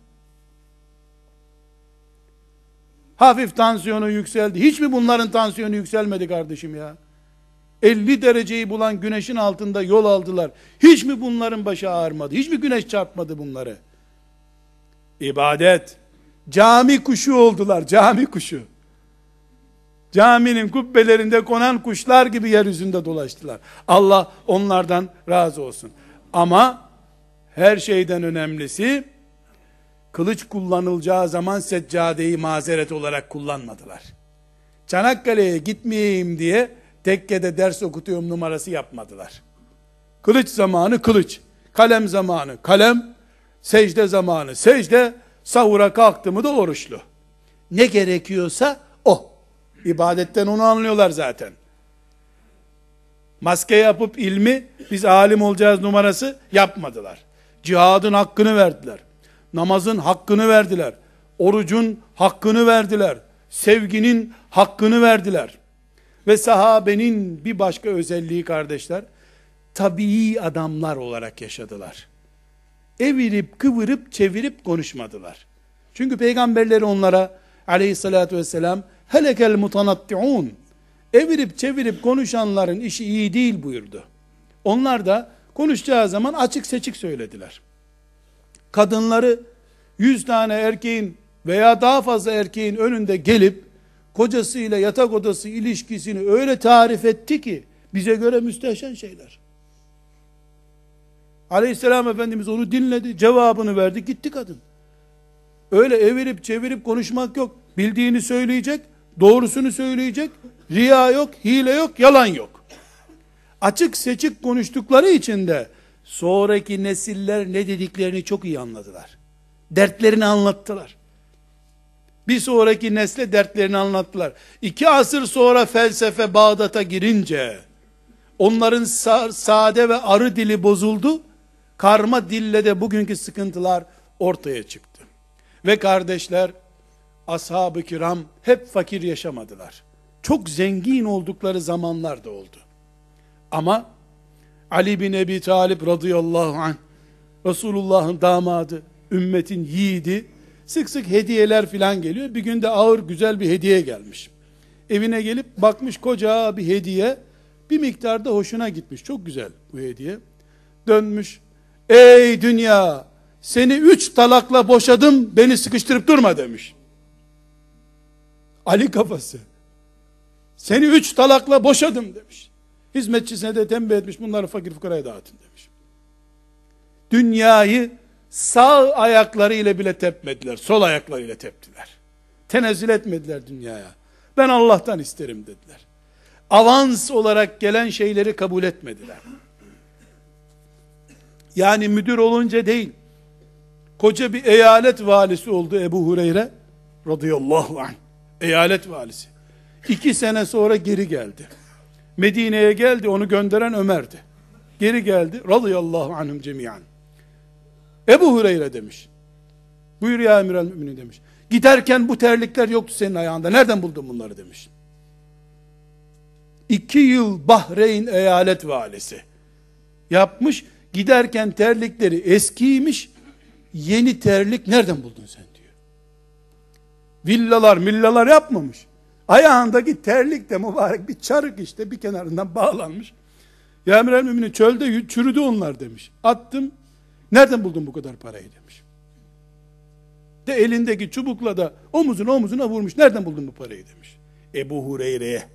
Hafif tansiyonu yükseldi. Hiç mi bunların tansiyonu yükselmedi kardeşim ya? elli dereceyi bulan güneşin altında yol aldılar. Hiç mi bunların başı ağrımadı? Hiç mi güneş çarpmadı bunları? İbadet, Cami kuşu oldular, cami kuşu. Caminin kubbelerinde konan kuşlar gibi yeryüzünde dolaştılar. Allah onlardan razı olsun. Ama her şeyden önemlisi, kılıç kullanılacağı zaman seccadeyi mazeret olarak kullanmadılar. Çanakkale'ye gitmeyeyim diye tekkede ders okutuyorum numarası yapmadılar. Kılıç zamanı kılıç, kalem zamanı kalem, secde zamanı secde, sahura kalktı mı da oruçlu. Ne gerekiyorsa o. İbadetten onu anlıyorlar zaten. Maske yapıp ilmi, biz alim olacağız numarası yapmadılar. Cihadın hakkını verdiler. Namazın hakkını verdiler. Orucun hakkını verdiler. Sevginin hakkını verdiler. Ve sahabenin bir başka özelliği kardeşler, tabii adamlar olarak yaşadılar. Evirip kıvırıp çevirip konuşmadılar. Çünkü peygamberleri onlara aleyhissalatü vesselam helekel mutanatti'un, evirip çevirip konuşanların işi iyi değil buyurdu. Onlar da konuşacağı zaman açık seçik söylediler. Kadınları yüz tane erkeğin veya daha fazla erkeğin önünde gelip kocasıyla yatak odası ilişkisini öyle tarif etti ki bize göre müstehcen şeyler. Aleyhisselam Efendimiz onu dinledi, cevabını verdi, gitti kadın. Öyle evirip çevirip konuşmak yok. Bildiğini söyleyecek, doğrusunu söyleyecek, riya yok, hile yok, yalan yok. Açık seçik konuştukları için de sonraki nesiller ne dediklerini çok iyi anladılar. Dertlerini anlattılar. Bir sonraki nesle dertlerini anlattılar. İki asır sonra felsefe Bağdat'a girince onların sa- sade ve arı dili bozuldu. Karma dille de bugünkü sıkıntılar ortaya çıktı. Ve kardeşler, ashab-ı kiram hep fakir yaşamadılar. Çok zengin oldukları zamanlar da oldu. Ama Ali bin Ebi Talib radıyallahu anh, Resulullah'ın damadı, ümmetin yiğidi, sık sık hediyeler filan geliyor. Bir günde ağır güzel bir hediye gelmiş. Evine gelip bakmış, koca bir hediye, bir miktarda hoşuna gitmiş. Çok güzel bu hediye. Dönmüş, ey dünya, seni üç talakla boşadım, beni sıkıştırıp durma demiş. Ali kafası. Seni üç talakla boşadım demiş. Hizmetçisine de tembih etmiş, bunları fakir fukaraya dağıtın demiş. Dünyayı sağ ayaklarıyla bile tepmediler, sol ayaklarıyla teptiler. Tenezzül etmediler dünyaya. Ben Allah'tan isterim dediler. Avans olarak gelen şeyleri kabul etmediler. Yani müdür olunca değil, koca bir eyalet valisi oldu Ebu Hureyre radıyallahu anh. Eyalet valisi. İki sene sonra geri geldi. Medine'ye geldi, onu gönderen Ömer'di. Geri geldi, radıyallahu anhum cemiyan. Ebu Hureyre demiş. Buyur ya emir-el müminin demiş. Giderken bu terlikler yoktu senin ayağında. Nereden buldun bunları demiş. İki yıl Bahreyn eyalet valisi yapmış. Giderken terlikleri eskiymiş. Yeni terlik nereden buldun sen diyor. Villalar millalar yapmamış. Ayağındaki terlik de mübarek bir çarık işte, bir kenarından bağlanmış. Ya emir-el müminin çölde çürüdü onlar demiş. Attım. Nereden buldun bu kadar parayı demiş. De elindeki çubukla da omuzuna omuzuna vurmuş. Nereden buldun bu parayı demiş. Ebu Hureyre'ye.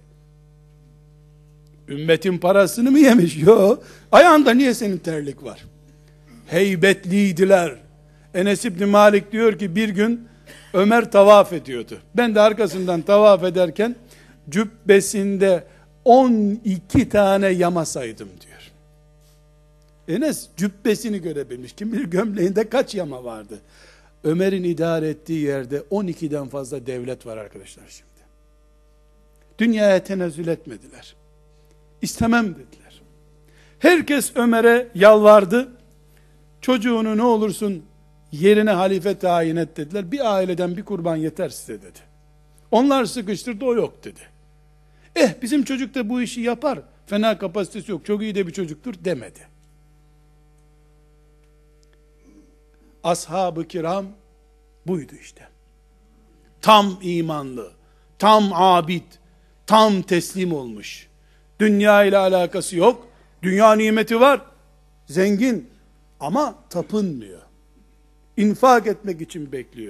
Ümmetin parasını mı yemiş? Yok. Ayağında niye senin terlik var? Heybetliydiler. Enes İbni Malik diyor ki bir gün Ömer tavaf ediyordu. Ben de arkasından tavaf ederken cübbesinde on iki tane yama saydım diyor. Enes cübbesini görebilmiş. Kim bilir gömleğinde kaç yama vardı. Ömer'in idare ettiği yerde on ikiden fazla devlet var arkadaşlar şimdi. Dünyaya tenezzül etmediler. İstemem dediler. Herkes Ömer'e yalvardı. Çocuğunu ne olursun yerine halife tayin et dediler. Bir aileden bir kurban yeter size dedi. Onlar sıkıştırdı, o yok dedi. Eh bizim çocuk da bu işi yapar. Fena kapasitesi yok. Çok iyi de bir çocuktur demedi. Ashab-ı kiram buydu işte. Tam imanlı, tam abid, tam teslim olmuş. Dünya ile alakası yok. Dünya nimeti var. Zengin ama tapınmıyor. İnfak etmek için bekliyor.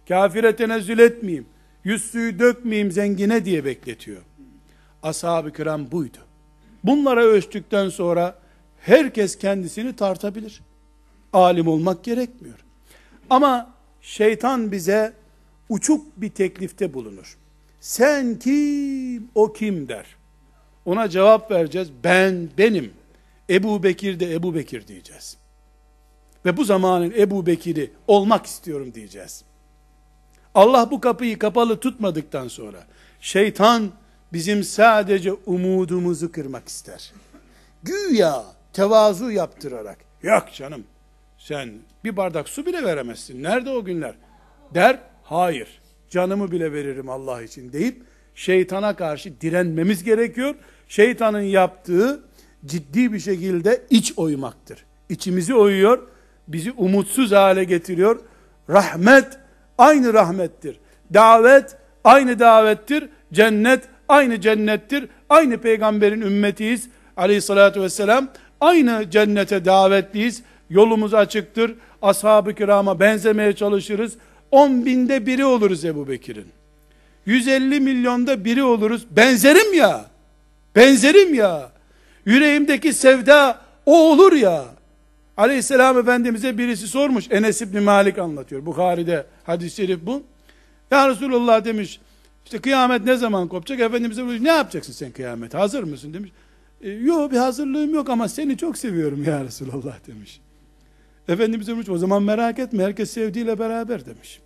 Kafire tenezzül etmeyeyim. Yüz suyu dökmeyeyim zengine diye bekletiyor. Ashab-ı kiram buydu. Bunlara ölçtükten sonra herkes kendisini tartabilir. Alim olmak gerekmiyor. Ama şeytan bize uçuk bir teklifte bulunur. Sen kim, o kim der. Ona cevap vereceğiz. Ben, benim. Ebu Bekir de Ebu Bekir diyeceğiz. Ve bu zamanın Ebu Bekir'i olmak istiyorum diyeceğiz. Allah bu kapıyı kapalı tutmadıktan sonra şeytan bizim sadece umudumuzu kırmak ister. Güya tevazu yaptırarak, yok canım sen bir bardak su bile veremezsin, nerede o günler der. Hayır, canımı bile veririm Allah için deyip şeytana karşı direnmemiz gerekiyor. Şeytanın yaptığı ciddi bir şekilde iç oymaktır. İçimizi oyuyor, bizi umutsuz hale getiriyor. Rahmet aynı rahmettir. Davet aynı davettir. Cennet aynı cennettir. Aynı peygamberin ümmetiyiz aleyhissalatü vesselam. Aynı cennete davetliyiz. Yolumuz açıktır. Ashab-ı kirama benzemeye çalışırız. On binde biri oluruz Ebu Bekir'in. yüz elli milyonda biri oluruz. Benzerim ya. Benzerim ya. Yüreğimdeki sevda o olur ya. Aleyhisselam Efendimiz'e birisi sormuş. Enes İbni Malik anlatıyor. Bukhari'de hadis-i şerif bu. Ya Resulullah demiş, işte kıyamet ne zaman kopacak? Efendimiz'e buyuruyor, ne yapacaksın sen kıyamet? Hazır mısın demiş. E, yok bir hazırlığım yok ama seni çok seviyorum ya Resulullah demiş. Efendimiz demiş, o zaman merak etme, herkes sevdiğiyle beraber demiş.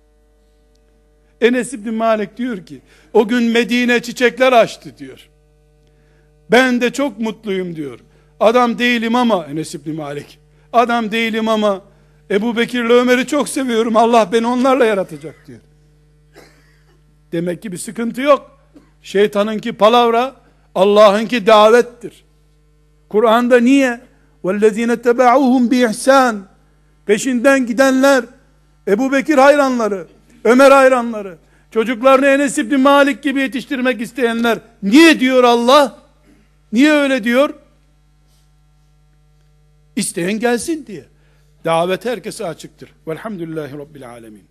Enes İbni Malik diyor ki, o gün Medine çiçekler açtı diyor. Ben de çok mutluyum diyor. Adam değilim ama, Enes İbni Malik, adam değilim ama Ebu Bekir'le Ömer'i çok seviyorum. Allah beni onlarla yaratacak diyor. Demek ki bir sıkıntı yok. Şeytanınki palavra, Allah'ınki davettir. Kur'an'da niye? وَالَّذ۪ينَ تَبَعُوهُمْ بِإِحْسَانٍ Peşinden gidenler, Ebu Bekir hayranları, Ömer hayranları, çocuklarını Enes İbni Malik gibi yetiştirmek isteyenler, niye diyor Allah? Niye öyle diyor? İsteyen gelsin diye. Davet herkese açıktır. Velhamdülillahi Rabbil alemin.